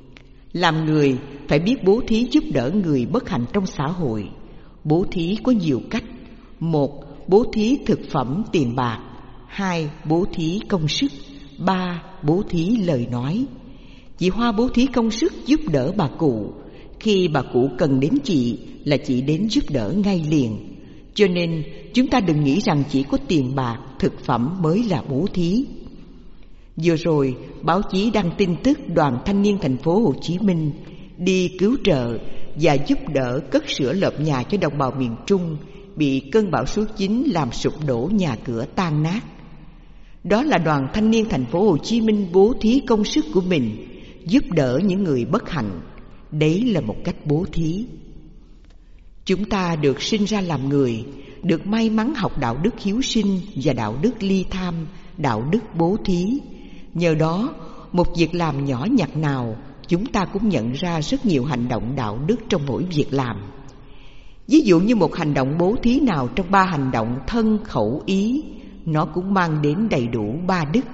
Làm người phải biết bố thí giúp đỡ người bất hạnh trong xã hội. Bố thí có nhiều cách. 1. Bố thí thực phẩm tiền bạc. 2. Bố thí công sức. 3. Bố thí lời nói. Chị Hoa bố thí công sức giúp đỡ bà cụ. Khi bà cụ cần đến chị là chị đến giúp đỡ ngay liền. Cho nên chúng ta đừng nghĩ rằng chỉ có tiền bạc, thực phẩm mới là bố thí. Vừa rồi báo chí đăng tin tức đoàn thanh niên thành phố Hồ Chí Minh đi cứu trợ và giúp đỡ cất sửa lợp nhà cho đồng bào miền Trung bị cơn bão số 9 làm sụp đổ nhà cửa tan nát. Đó là đoàn thanh niên thành phố Hồ Chí Minh bố thí công sức của mình giúp đỡ những người bất hạnh. Đấy là một cách bố thí. Chúng ta được sinh ra làm người, được may mắn học đạo đức hiếu sinh và đạo đức ly tham, đạo đức bố thí. Nhờ đó, một việc làm nhỏ nhặt nào, chúng ta cũng nhận ra rất nhiều hành động đạo đức trong mỗi việc làm. Ví dụ như một hành động bố thí nào trong 3 hành động thân, khẩu, ý, nó cũng mang đến đầy đủ 3 đức.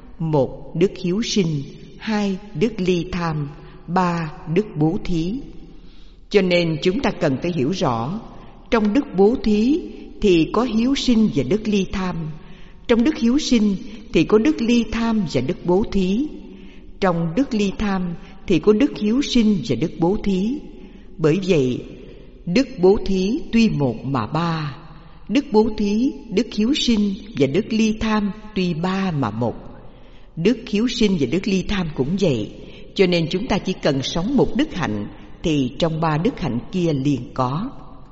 1. Đức hiếu sinh. 2. Đức ly tham. 3. Đức bố thí. Cho nên chúng ta cần phải hiểu rõ, trong đức bố thí thì có hiếu sinh và đức ly tham. Trong đức hiếu sinh thì có đức ly tham và đức bố thí. Trong đức ly tham thì có đức hiếu sinh và đức bố thí. Bởi vậy, đức bố thí tuy một mà 3. Đức bố thí, đức hiếu sinh và đức ly tham tuy 3 mà 1. Đức hiếu sinh và đức ly tham cũng vậy. Cho nên chúng ta chỉ cần sống một đức hạnh thì trong 3 đức hạnh kia liền có.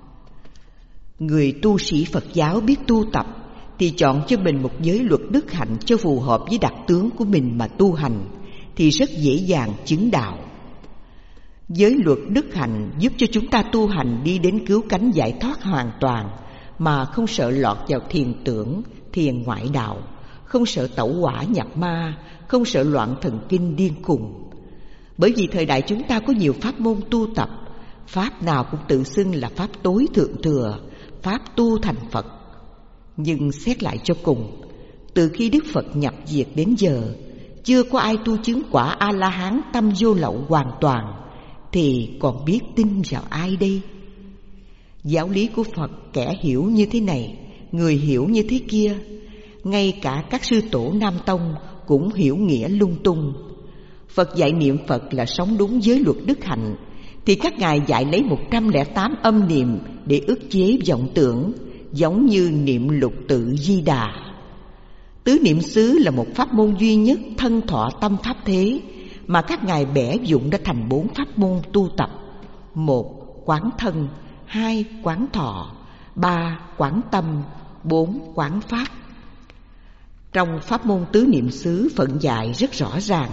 Người tu sĩ Phật giáo biết tu tập thì chọn cho mình một giới luật đức hạnh cho phù hợp với đặc tướng của mình mà tu hành, thì rất dễ dàng chứng đạo. Giới luật đức hạnh giúp cho chúng ta tu hành đi đến cứu cánh giải thoát hoàn toàn, mà không sợ lọt vào thiền tưởng, thiền ngoại đạo, không sợ tẩu hỏa nhập ma, không sợ loạn thần kinh điên khùng. Bởi vì thời đại chúng ta có nhiều pháp môn tu tập, pháp nào cũng tự xưng là pháp tối thượng thừa, pháp tu thành Phật. Nhưng xét lại cho cùng, từ khi Đức Phật nhập diệt đến giờ, chưa có ai tu chứng quả A-la-hán tâm vô lậu hoàn toàn, thì còn biết tin vào ai đây? Giáo lý của Phật kẻ hiểu như thế này, người hiểu như thế kia. Ngay cả các sư tổ Nam Tông cũng hiểu nghĩa lung tung. Phật dạy niệm Phật là sống đúng giới luật đức hạnh, thì các ngài dạy lấy 108 âm niệm để ức chế vọng tưởng, giống như niệm lục tự Di Đà. Tứ niệm xứ là một pháp môn duy nhất thân thọ tâm pháp thế mà các ngài bẻ dụng ra thành 4 pháp môn tu tập. 1. Quán thân. 2. Quán thọ. 3. Quán tâm. 4. Quán pháp. Trong pháp môn tứ niệm xứ phận dạy rất rõ ràng.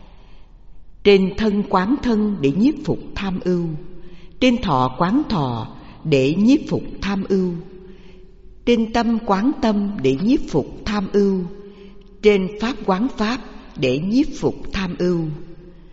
Trên thân quán thân để nhiếp phục tham ưu, trên thọ quán thọ để nhiếp phục tham ưu, trên tâm quán tâm để nhiếp phục tham ưu, trên pháp quán pháp để nhiếp phục tham ưu.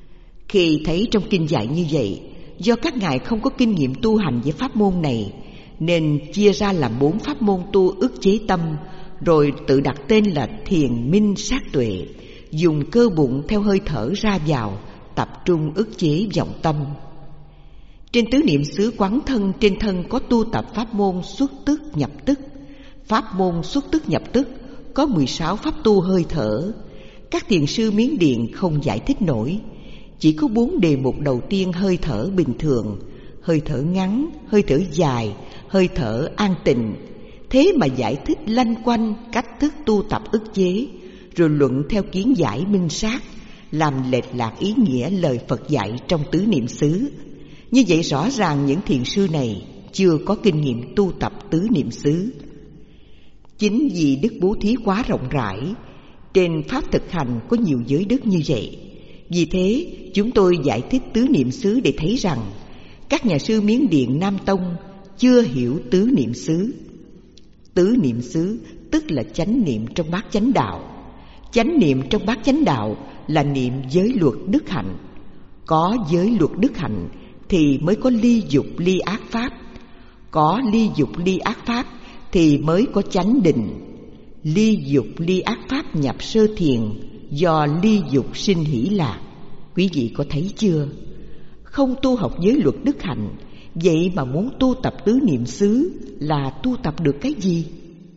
Khi thấy trong kinh dạy như vậy, do các ngài không có kinh nghiệm tu hành với pháp môn này, nên chia ra làm 4 pháp môn tu ức chế tâm, rồi tự đặt tên là thiền minh sát tuệ, dùng cơ bụng theo hơi thở ra vào, tập trung ức chế vọng tâm. Trên tứ niệm xứ quán thân, trên thân có tu tập pháp môn xuất tức nhập tức. Pháp môn xuất tức nhập tức có 16 pháp tu hơi thở. Các thiền sư Miến Điện không giải thích nổi. Chỉ có 4 đề mục đầu tiên hơi thở bình thường, hơi thở ngắn, hơi thở dài, hơi thở an tịnh. Thế mà giải thích lanh quanh cách thức tu tập ức chế, rồi luận theo kiến giải minh sát, làm lệch lạc ý nghĩa lời Phật dạy trong tứ niệm xứ. Như vậy rõ ràng những thiền sư này chưa có kinh nghiệm tu tập tứ niệm xứ. Chính vì đức bố thí quá rộng rãi, trên pháp thực hành có nhiều giới đức như vậy. Vì thế chúng tôi giải thích tứ niệm xứ để thấy rằng các nhà sư Miến Điện Nam Tông chưa hiểu tứ niệm xứ. Tứ niệm xứ tức là chánh niệm trong bát chánh đạo. Chánh niệm trong bát chánh đạo là niệm giới luật đức hạnh. Có giới luật đức hạnh thì mới có ly dục ly ác pháp. Có ly dục ly ác pháp thì mới có chánh định. Ly dục ly ác pháp nhập sơ thiền, do ly dục sinh hỷ lạc. Quý vị có thấy chưa? Không tu học giới luật đức hạnh, vậy mà muốn tu tập tứ niệm xứ là tu tập được cái gì?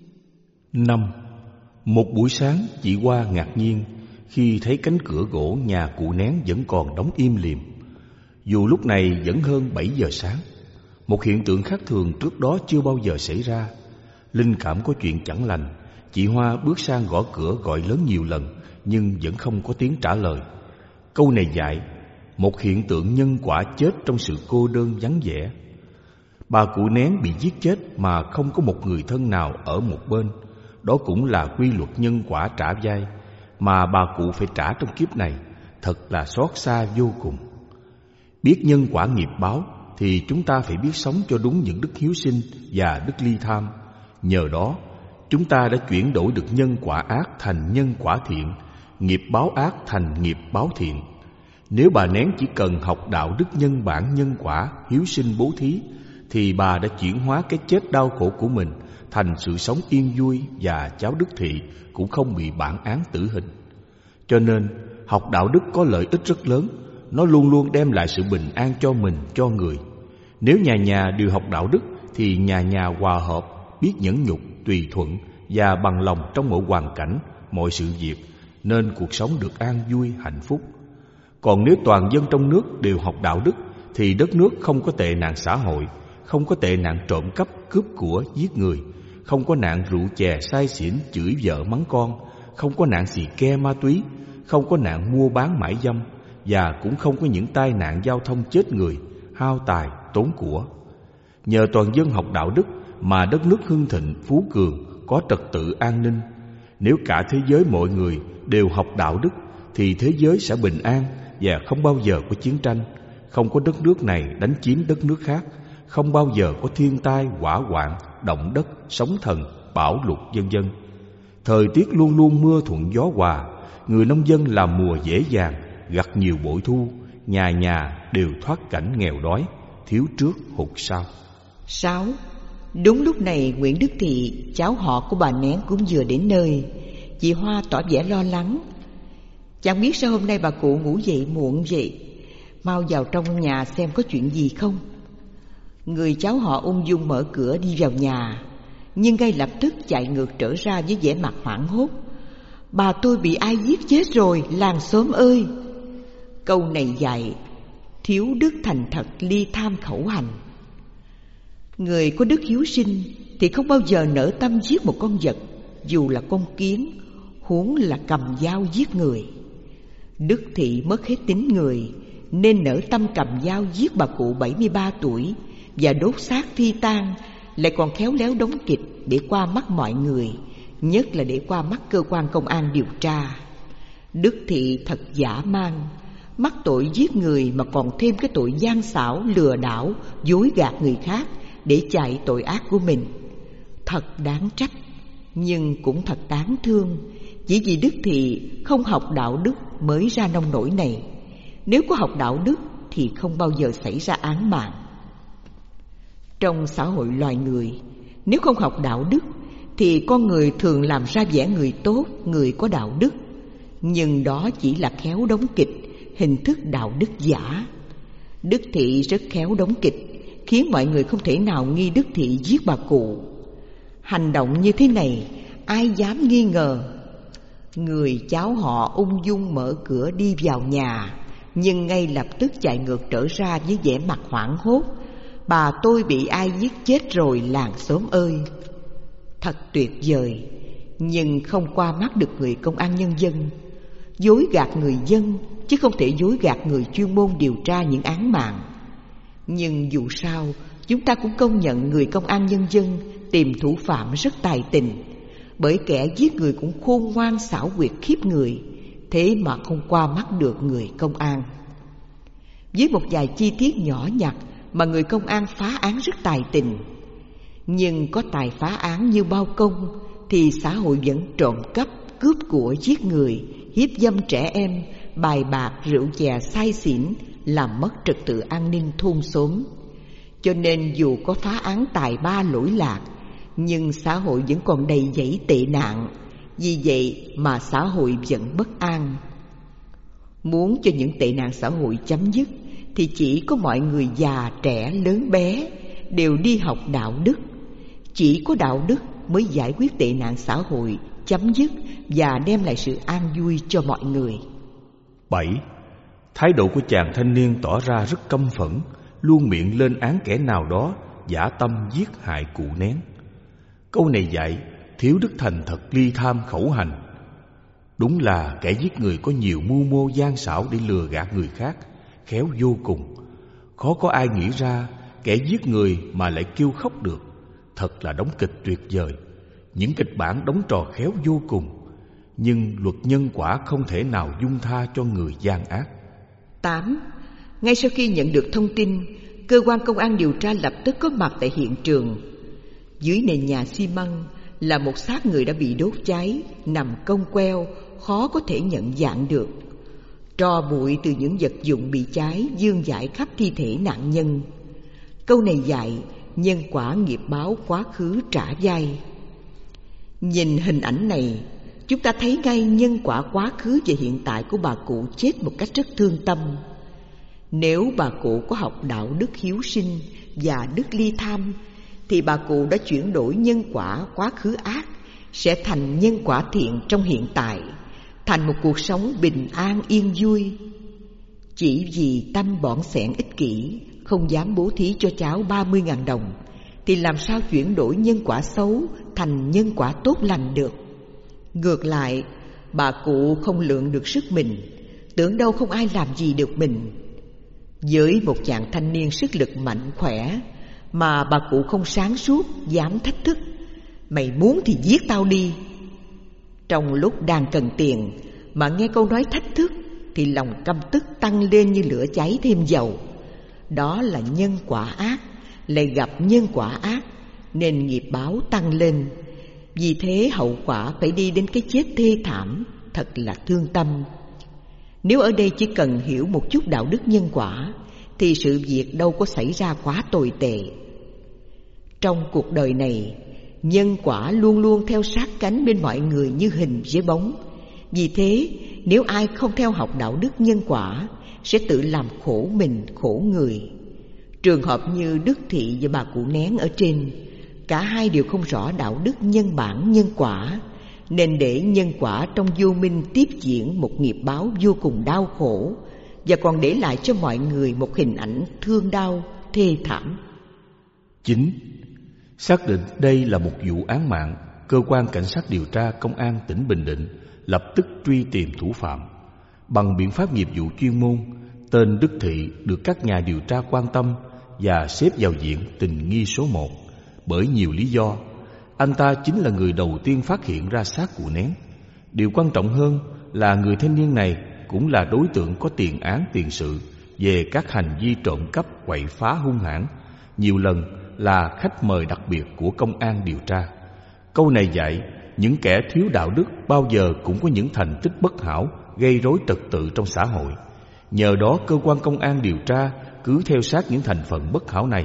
5. Một buổi sáng, chị Hoa ngạc nhiên khi thấy cánh cửa gỗ nhà cụ Nén vẫn còn đóng im lìm, dù lúc này vẫn hơn 7 giờ sáng. Một hiện tượng khác thường trước đó chưa bao giờ xảy ra. Linh cảm có chuyện chẳng lành, chị Hoa bước sang gõ cửa gọi lớn nhiều lần, nhưng vẫn không có tiếng trả lời. Câu này dạy một hiện tượng nhân quả chết trong sự cô đơn vắng vẻ. Bà cụ Nén bị giết chết mà không có một người thân nào ở một bên. Đó cũng là quy luật nhân quả trả vai mà bà cụ phải trả trong kiếp này. Thật là xót xa vô cùng. Biết nhân quả nghiệp báo thì chúng ta phải biết sống cho đúng những đức hiếu sinh và đức ly tham. Nhờ đó chúng ta đã chuyển đổi được nhân quả ác thành nhân quả thiện, nghiệp báo ác thành nghiệp báo thiện. Nếu bà Nén chỉ cần học đạo đức nhân bản nhân quả, hiếu sinh bố thí, thì bà đã chuyển hóa cái chết đau khổ của mình thành sự sống yên vui, và cháu Đức Thị cũng không bị bản án tử hình. Cho nên học đạo đức có lợi ích rất lớn. Nó luôn luôn đem lại sự bình an cho mình, cho người. Nếu nhà nhà đều học đạo đức thì nhà nhà hòa hợp, biết nhẫn nhục, tùy thuận và bằng lòng trong mọi hoàn cảnh, mọi sự việc, nên cuộc sống được an vui, hạnh phúc. Còn nếu toàn dân trong nước đều học đạo đức thì đất nước không có tệ nạn xã hội, không có tệ nạn trộm cắp, cướp của, giết người, không có nạn rượu chè say xỉn, chửi vợ mắng con, không có nạn xì ke ma túy, không có nạn mua bán mại dâm, và cũng không có những tai nạn giao thông chết người, hao tài, tốn của. Nhờ toàn dân học đạo đức mà đất nước hưng thịnh, phú cường, có trật tự an ninh. Nếu cả thế giới mọi người đều học đạo đức thì thế giới sẽ bình an và không bao giờ có chiến tranh, không có đất nước này đánh chiếm đất nước khác, không bao giờ có thiên tai, hỏa hoạn, động đất, sóng thần, bão lụt vân vân. Thời tiết luôn luôn mưa thuận gió hòa, người nông dân làm mùa dễ dàng, gặt nhiều bội thu, nhà nhà đều thoát cảnh nghèo đói, thiếu trước hụt sau. 6. Đúng lúc này Nguyễn Đức Thị, cháu họ của bà Nén cũng vừa đến nơi. Chị Hoa tỏ vẻ lo lắng. Chẳng biết sao hôm nay bà cụ ngủ dậy muộn vậy, mau vào trong nhà xem có chuyện gì không. Người cháu họ ung dung mở cửa đi vào nhà, nhưng ngay lập tức chạy ngược trở ra với vẻ mặt hoảng hốt. Bà tôi bị ai giết chết rồi, làng xóm ơi! Câu này dạy thiếu đức thành thật, ly tham khẩu hành. Người có đức hiếu sinh thì không bao giờ nỡ tâm giết một con vật, dù là con kiến, huống là cầm dao giết người. Đức Thị mất hết tính người nên nỡ tâm cầm dao giết bà cụ 73 tuổi và đốt xác phi tang, lại còn khéo léo đóng kịch để qua mắt mọi người, nhất là để qua mắt cơ quan công an điều tra. Đức Thị thật dã man, mắc tội giết người mà còn thêm cái tội gian xảo, lừa đảo, dối gạt người khác để chạy tội ác của mình. Thật đáng trách, nhưng cũng thật đáng thương. Chỉ vì Đức Thị không học đạo đức mới ra nông nỗi này. Nếu có học đạo đức thì không bao giờ xảy ra án mạng. Trong xã hội loài người, nếu không học đạo đức thì con người thường làm ra vẻ người tốt, người có đạo đức. Nhưng đó chỉ là khéo đóng kịch, hình thức đạo đức giả. Đức Thị rất khéo đóng kịch, khiến mọi người không thể nào nghi Đức Thị giết bà cụ. Hành động như thế này, ai dám nghi ngờ? Người cháu họ ung dung mở cửa đi vào nhà, nhưng ngay lập tức chạy ngược trở ra với vẻ mặt hoảng hốt. Bà tôi bị ai giết chết rồi làng xóm ơi! Thật tuyệt vời, nhưng không qua mắt được người công an nhân dân. Dối gạt người dân, chứ không thể dối gạt người chuyên môn điều tra những án mạng. Nhưng dù sao, chúng ta cũng công nhận người công an nhân dân tìm thủ phạm rất tài tình, bởi kẻ giết người cũng khôn ngoan xảo quyệt khiếp người, thế mà không qua mắt được người công an. Với một vài chi tiết nhỏ nhặt mà người công an phá án rất tài tình. Nhưng có tài phá án như bao công thì xã hội vẫn trộm cắp, cướp của, giết người, hiếp dâm trẻ em, bài bạc, rượu chè say xỉn, làm mất trật tự an ninh thôn xóm. Cho nên dù có phá án tài ba lỗi lạc, nhưng xã hội vẫn còn đầy dẫy tệ nạn. Vì vậy mà xã hội vẫn bất an. Muốn cho những tệ nạn xã hội chấm dứt thì chỉ có mọi người già trẻ lớn bé đều đi học đạo đức. Chỉ có đạo đức mới giải quyết tệ nạn xã hội, chấm dứt và đem lại sự an vui cho mọi người. 7. Thái độ của chàng thanh niên tỏ ra rất căm phẫn, luôn miệng lên án kẻ nào đó dã tâm giết hại cụ Nén. Câu này dạy thiếu đức thành thật ly tham khẩu hành. Đúng là kẻ giết người có nhiều mưu mô gian xảo để lừa gạt người khác, khéo vô cùng. Khó có ai nghĩ ra kẻ giết người mà lại kêu khóc được. Thật là đóng kịch tuyệt vời. Những kịch bản đóng trò khéo vô cùng. Nhưng luật nhân quả không thể nào dung tha cho người gian ác. 8. Ngay sau khi nhận được thông tin, cơ quan công an điều tra lập tức có mặt tại hiện trường. Dưới nền nhà xi măng là một xác người đã bị đốt cháy, nằm cong queo, khó có thể nhận dạng được. Tro bụi từ những vật dụng bị cháy vương vãi khắp thi thể nạn nhân. Câu này dạy nhân quả nghiệp báo quá khứ trả vai. Nhìn hình ảnh này, chúng ta thấy ngay nhân quả quá khứ và hiện tại của bà cụ chết một cách rất thương tâm. Nếu bà cụ có học đạo đức hiếu sinh và đức ly tham, thì bà cụ đã chuyển đổi nhân quả quá khứ ác sẽ thành nhân quả thiện trong hiện tại, thành một cuộc sống bình an yên vui. Chỉ vì tâm bỏn xẻn ích kỷ, không dám bố thí cho cháu 30.000 đồng, thì làm sao chuyển đổi nhân quả xấu thành nhân quả tốt lành được? Ngược lại, bà cụ không lượng được sức mình, tưởng đâu không ai làm gì được mình. Với một chàng thanh niên sức lực mạnh khỏe mà bà cụ không sáng suốt, dám thách thức: "Mày muốn thì giết tao đi." Trong lúc đang cần tiền mà nghe câu nói thách thức thì lòng căm tức tăng lên như lửa cháy thêm dầu. Đó là nhân quả ác lại gặp nhân quả ác, nên nghiệp báo tăng lên. Vì thế hậu quả phải đi đến cái chết thê thảm, thật là thương tâm. Nếu ở đây chỉ cần hiểu một chút đạo đức nhân quả thì sự việc đâu có xảy ra quá tồi tệ. Trong cuộc đời này, nhân quả luôn luôn theo sát cánh bên mọi người như hình với bóng. Vì thế, nếu ai không theo học đạo đức nhân quả sẽ tự làm khổ mình, khổ người. Trường hợp như Đức Thị và bà cụ Nén ở trên, cả hai đều không rõ đạo đức nhân bản nhân quả, nên để nhân quả trong vô minh tiếp diễn một nghiệp báo vô cùng đau khổ, và còn để lại cho mọi người một hình ảnh thương đau, thê thảm. 9. Xác định đây là một vụ án mạng, cơ quan cảnh sát điều tra công an tỉnh Bình Định lập tức truy tìm thủ phạm. Bằng biện pháp nghiệp vụ chuyên môn, tên Đức Thị được các nhà điều tra quan tâm và xếp vào diện tình nghi số 1. Bởi nhiều lý do, anh ta chính là người đầu tiên phát hiện ra xác cụ Nén. Điều quan trọng hơn là người thanh niên này cũng là đối tượng có tiền án tiền sự về các hành vi trộm cắp, quậy phá hung hãn, nhiều lần là khách mời đặc biệt của công an điều tra. Câu này dạy những kẻ thiếu đạo đức bao giờ cũng có những thành tích bất hảo, gây rối trật tự trong xã hội. Nhờ đó cơ quan công an điều tra cứ theo sát những thành phần bất hảo này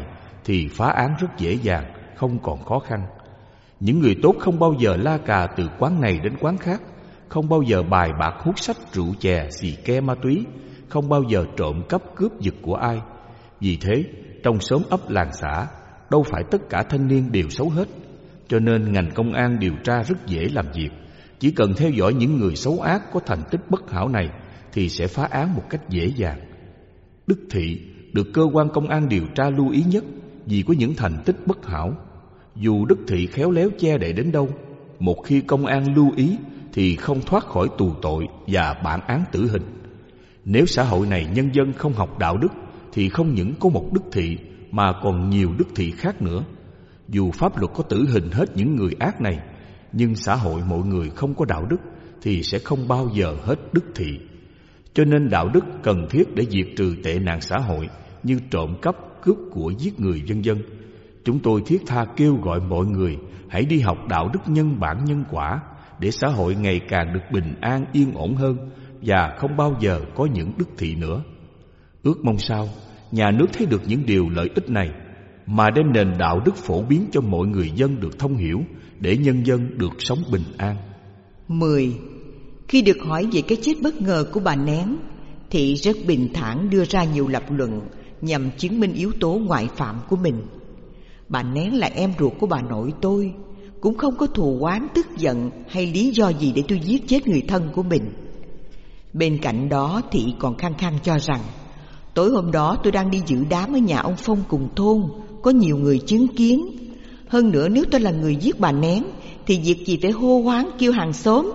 thì phá án rất dễ dàng, không còn khó khăn. Những người tốt không bao giờ la cà từ quán này đến quán khác, không bao giờ bài bạc hút sách, rượu chè, xì ke, ma túy, không bao giờ trộm cắp cướp giật của ai. Vì thế, trong xóm ấp làng xã, đâu phải tất cả thanh niên đều xấu hết. Cho nên ngành công an điều tra rất dễ làm việc. Chỉ cần theo dõi những người xấu ác có thành tích bất hảo này thì sẽ phá án một cách dễ dàng. Đức Thị được cơ quan công an điều tra lưu ý nhất vì có những thành tích bất hảo. Dù Đức Thị khéo léo che đậy đến đâu, một khi công an lưu ý thì không thoát khỏi tù tội và bản án tử hình. Nếu xã hội này nhân dân không học đạo đức thì không những có một Đức Thị mà còn nhiều Đức Thị khác nữa. Dù pháp luật có tử hình hết những người ác này, nhưng xã hội mọi người không có đạo đức thì sẽ không bao giờ hết Đức Thị. Cho nên đạo đức cần thiết để diệt trừ tệ nạn xã hội như trộm cắp, cướp của, giết người vân vân. Chúng tôi thiết tha kêu gọi mọi người hãy đi học đạo đức nhân bản nhân quả để xã hội ngày càng được bình an yên ổn hơn và không bao giờ có những Đức Thị nữa. Ước mong sao nhà nước thấy được những điều lợi ích này mà đem nền đạo đức phổ biến cho mọi người dân được thông hiểu để nhân dân được sống bình an. 10. Khi được hỏi về cái chết bất ngờ của bà Nén, Thị rất bình thản đưa ra nhiều lập luận nhằm chứng minh yếu tố ngoại phạm của mình. Bà Nén là em ruột của bà nội tôi, cũng không có thù oán, tức giận hay lý do gì để tôi giết chết người thân của mình. Bên cạnh đó, Thị còn khăng khăng cho rằng tối hôm đó tôi đang đi dự đám ở nhà ông Phong cùng thôn, có nhiều người chứng kiến. Hơn nữa, nếu tôi là người giết bà Nén thì việc gì phải hô hoán kêu hàng xóm.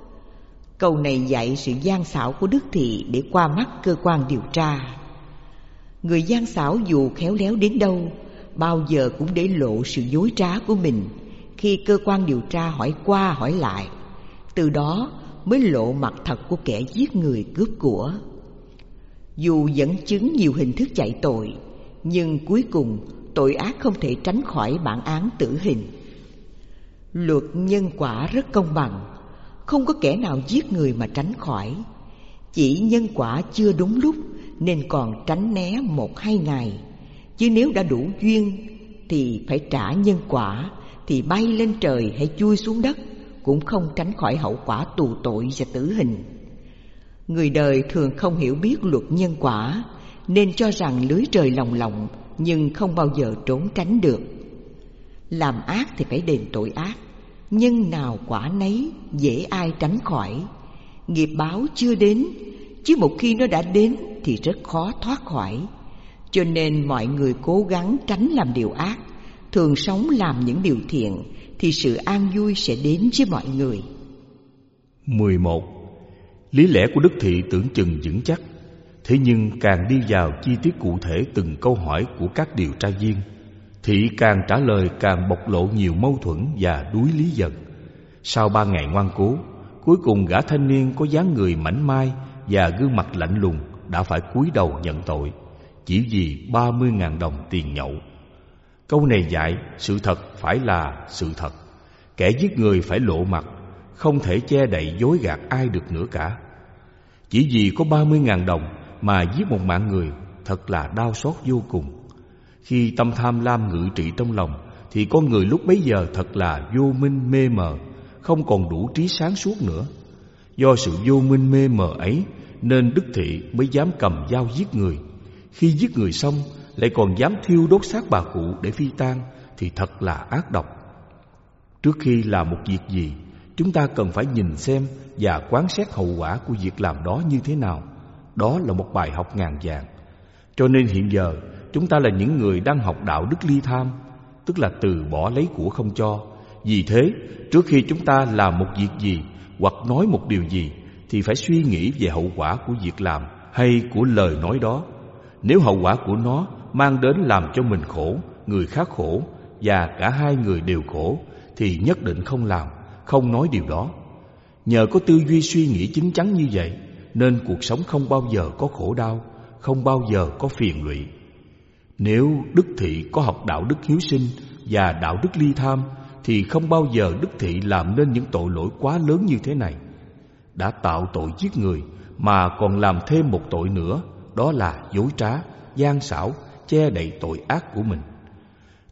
Câu này dạy sự gian xảo của Đức Thị để qua mắt cơ quan điều tra. Người gian xảo dù khéo léo đến đâu, bao giờ cũng để lộ sự dối trá của mình khi cơ quan điều tra hỏi qua hỏi lại. Từ đó mới lộ mặt thật của kẻ giết người cướp của. Dù dẫn chứng nhiều hình thức chạy tội, nhưng cuối cùng tội ác không thể tránh khỏi bản án tử hình. Luật nhân quả rất công bằng, không có kẻ nào giết người mà tránh khỏi. Chỉ nhân quả chưa đúng lúc nên còn tránh né 1-2 ngày. Chứ nếu đã đủ duyên thì phải trả nhân quả, thì bay lên trời hay chui xuống đất cũng không tránh khỏi hậu quả tù tội và tử hình. Người đời thường không hiểu biết luật nhân quả nên cho rằng lưới trời lồng lộng nhưng không bao giờ trốn tránh được. Làm ác thì phải đền tội ác, nhân nào quả nấy, dễ ai tránh khỏi. Nghiệp báo chưa đến, chứ một khi nó đã đến thì rất khó thoát khỏi. Cho nên mọi người cố gắng tránh làm điều ác, thường sống làm những điều thiện thì sự an vui sẽ đến với mọi người. 11. Lý lẽ của Đức Thị tưởng chừng vững chắc, thế nhưng càng đi vào chi tiết cụ thể từng câu hỏi của các điều tra viên, Thị càng trả lời càng bộc lộ nhiều mâu thuẫn và đuối lý dần. Sau 3 ngày ngoan cố, cuối cùng gã thanh niên có dáng người mảnh mai và gương mặt lạnh lùng đã phải cúi đầu nhận tội, chỉ vì 30.000 đồng tiền nhậu. Câu này dạy sự thật phải là sự thật, kẻ giết người phải lộ mặt, không thể che đậy dối gạt ai được nữa cả. Chỉ vì có 30.000 đồng mà giết một mạng người thật là đau xót vô cùng. Khi tâm tham lam ngự trị trong lòng thì con người lúc bấy giờ thật là vô minh mê mờ, không còn đủ trí sáng suốt nữa. Do sự vô minh mê mờ ấy nên Đức Thị mới dám cầm dao giết người. Khi giết người xong lại còn dám thiêu đốt xác bà cụ để phi tang thì thật là ác độc. Trước khi làm một việc gì, chúng ta cần phải nhìn xem và quán xét hậu quả của việc làm đó như thế nào. Đó là một bài học ngàn vàng. Cho nên hiện giờ chúng ta là những người đang học đạo đức ly tham, tức là từ bỏ lấy của không cho. Vì thế, trước khi chúng ta làm một việc gì hoặc nói một điều gì thì phải suy nghĩ về hậu quả của việc làm hay của lời nói đó. Nếu hậu quả của nó mang đến làm cho mình khổ, người khác khổ và cả hai người đều khổ thì nhất định không làm, không nói điều đó. Nhờ có tư duy suy nghĩ chín chắn như vậy nên cuộc sống không bao giờ có khổ đau, không bao giờ có phiền lụy. Nếu Đức Thị có học đạo đức hiếu sinh và đạo đức ly tham thì không bao giờ Đức Thị làm nên những tội lỗi quá lớn như thế này. Đã tạo tội giết người mà còn làm thêm một tội nữa, đó là dối trá, gian xảo, che đậy tội ác của mình.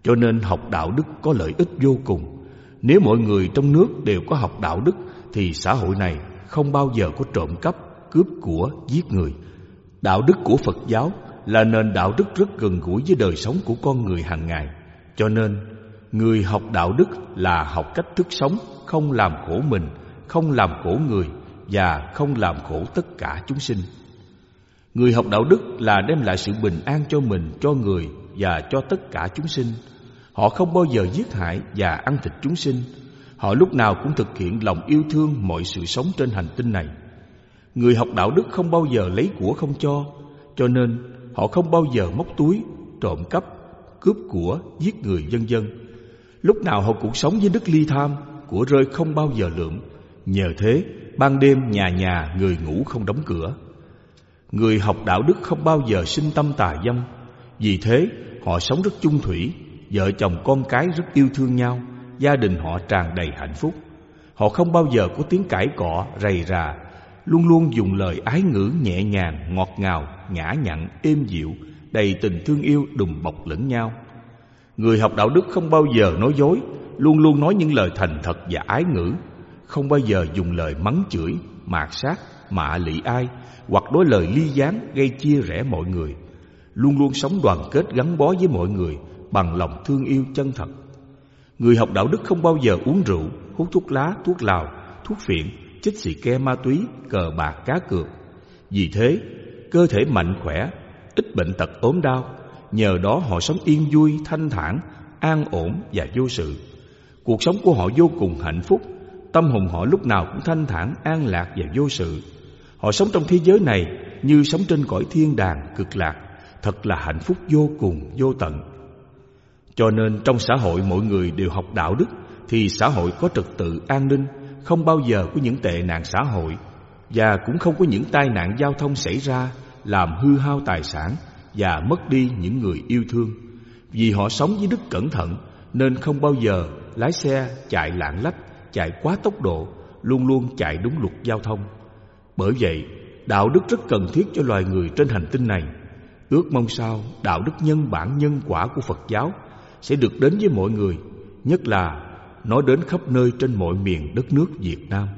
Cho nên học đạo đức có lợi ích vô cùng. Nếu mọi người trong nước đều có học đạo đức thì xã hội này không bao giờ có trộm cắp, cướp của, giết người. Đạo đức của Phật giáo là nền đạo đức rất gần gũi với đời sống của con người hàng ngày. Cho nên người học đạo đức là học cách thức sống, không làm khổ mình, không làm khổ người và không làm khổ tất cả chúng sinh. Người học đạo đức là đem lại sự bình an cho mình, cho người và cho tất cả chúng sinh. Họ không bao giờ giết hại và ăn thịt chúng sinh. Họ lúc nào cũng thực hiện lòng yêu thương mọi sự sống trên hành tinh này. Người học đạo đức không bao giờ lấy của không cho nên họ không bao giờ móc túi, trộm cắp, cướp của, giết người vân vân. Lúc nào họ cũng sống với đức ly tham, của rơi không bao giờ lượm. Nhờ thế, ban đêm nhà nhà người ngủ không đóng cửa. Người học đạo đức không bao giờ sinh tâm tà dâm. Vì thế, họ sống rất chung thủy, vợ chồng con cái rất yêu thương nhau, gia đình họ tràn đầy hạnh phúc. Họ không bao giờ có tiếng cãi cọ, rầy rà, luôn luôn dùng lời ái ngữ nhẹ nhàng, ngọt ngào, nhã nhặn, êm dịu, đầy tình thương yêu đùm bọc lẫn nhau. Người học đạo đức không bao giờ nói dối, luôn luôn nói những lời thành thật và ái ngữ, không bao giờ dùng lời mắng chửi, mạt sát, mạ lị ai, hoặc nói lời ly gián gây chia rẽ mọi người. Luôn luôn sống đoàn kết gắn bó với mọi người bằng lòng thương yêu chân thật. Người học đạo đức không bao giờ uống rượu, hút thuốc lá, thuốc lào, thuốc phiện, chích xì ke ma túy, cờ bạc cá cược. Vì thế, cơ thể mạnh khỏe, ít bệnh tật ốm đau. Nhờ đó họ sống yên vui, thanh thản, an ổn và vô sự. Cuộc sống của họ vô cùng hạnh phúc. Tâm hồn họ lúc nào cũng thanh thản, an lạc và vô sự. Họ sống trong thế giới này như sống trên cõi thiên đàng cực lạc, thật là hạnh phúc vô cùng, vô tận. Cho nên trong xã hội mọi người đều học đạo đức thì xã hội có trật tự an ninh, không bao giờ có những tệ nạn xã hội và cũng không có những tai nạn giao thông xảy ra làm hư hao tài sản và mất đi những người yêu thương. Vì họ sống với đức cẩn thận nên không bao giờ lái xe chạy lạng lách, chạy quá tốc độ, luôn luôn chạy đúng luật giao thông. Bởi vậy, đạo đức rất cần thiết cho loài người trên hành tinh này. Ước mong sao đạo đức nhân bản nhân quả của Phật giáo sẽ được đến với mọi người, nhất là nó đến khắp nơi trên mọi miền đất nước Việt Nam.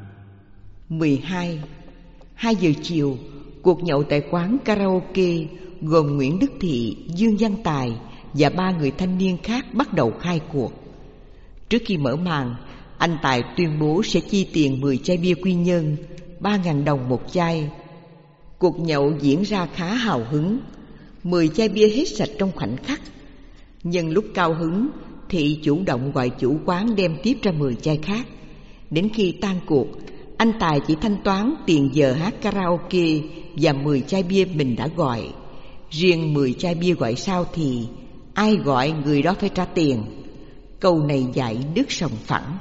12. 2 giờ chiều, cuộc nhậu tại quán karaoke gồm Nguyễn Đức Thị, Dương Văn Tài và 3 người thanh niên khác bắt đầu khai cuộc. Trước khi mở màn, anh Tài tuyên bố sẽ chi tiền 10 chai bia Quy Nhơn, 3.000 đồng một chai. Cuộc nhậu diễn ra khá hào hứng, 10 chai bia hết sạch trong khoảnh khắc. Nhân lúc cao hứng, Thị chủ động gọi chủ quán đem tiếp ra 10 chai khác. Đến khi tan cuộc, anh Tài chỉ thanh toán tiền giờ hát karaoke và 10 chai bia mình đã gọi. Riêng 10 chai bia gọi sau thì ai gọi người đó phải trả tiền. Câu này dạy đức sòng phẳng.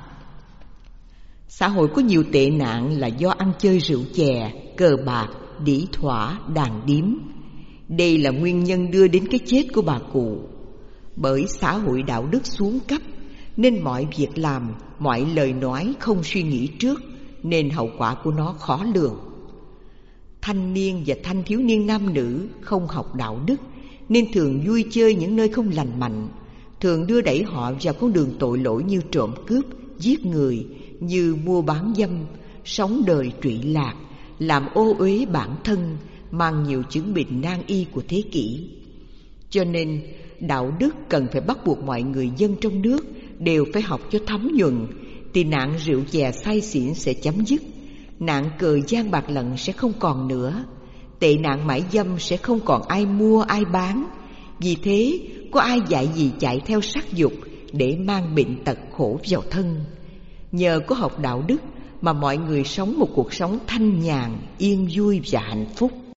Xã hội có nhiều tệ nạn là do ăn chơi rượu chè, cờ bạc, đĩ thỏa, đàn điếm. Đây là nguyên nhân đưa đến cái chết của bà cụ. Bởi xã hội đạo đức xuống cấp nên mọi việc làm, mọi lời nói không suy nghĩ trước, nên hậu quả của nó khó lường. Thanh niên và thanh thiếu niên nam nữ không học đạo đức nên thường vui chơi những nơi không lành mạnh, thường đưa đẩy họ vào con đường tội lỗi như trộm cướp, giết người, như mua bán dâm, sống đời trụy lạc, làm ô uế bản thân, mang nhiều chứng bệnh nan y của thế kỷ. Cho nên đạo đức cần phải bắt buộc mọi người dân trong nước đều phải học cho thấm nhuần, thì nạn rượu chè say xỉn sẽ chấm dứt, nạn cờ gian bạc lận sẽ không còn nữa, tệ nạn mại dâm sẽ không còn ai mua ai bán. Vì thế có ai dạy gì chạy theo sắc dục để mang bệnh tật khổ vào thân. Nhờ có học đạo đức mà mọi người sống một cuộc sống thanh nhàn, yên vui và hạnh phúc.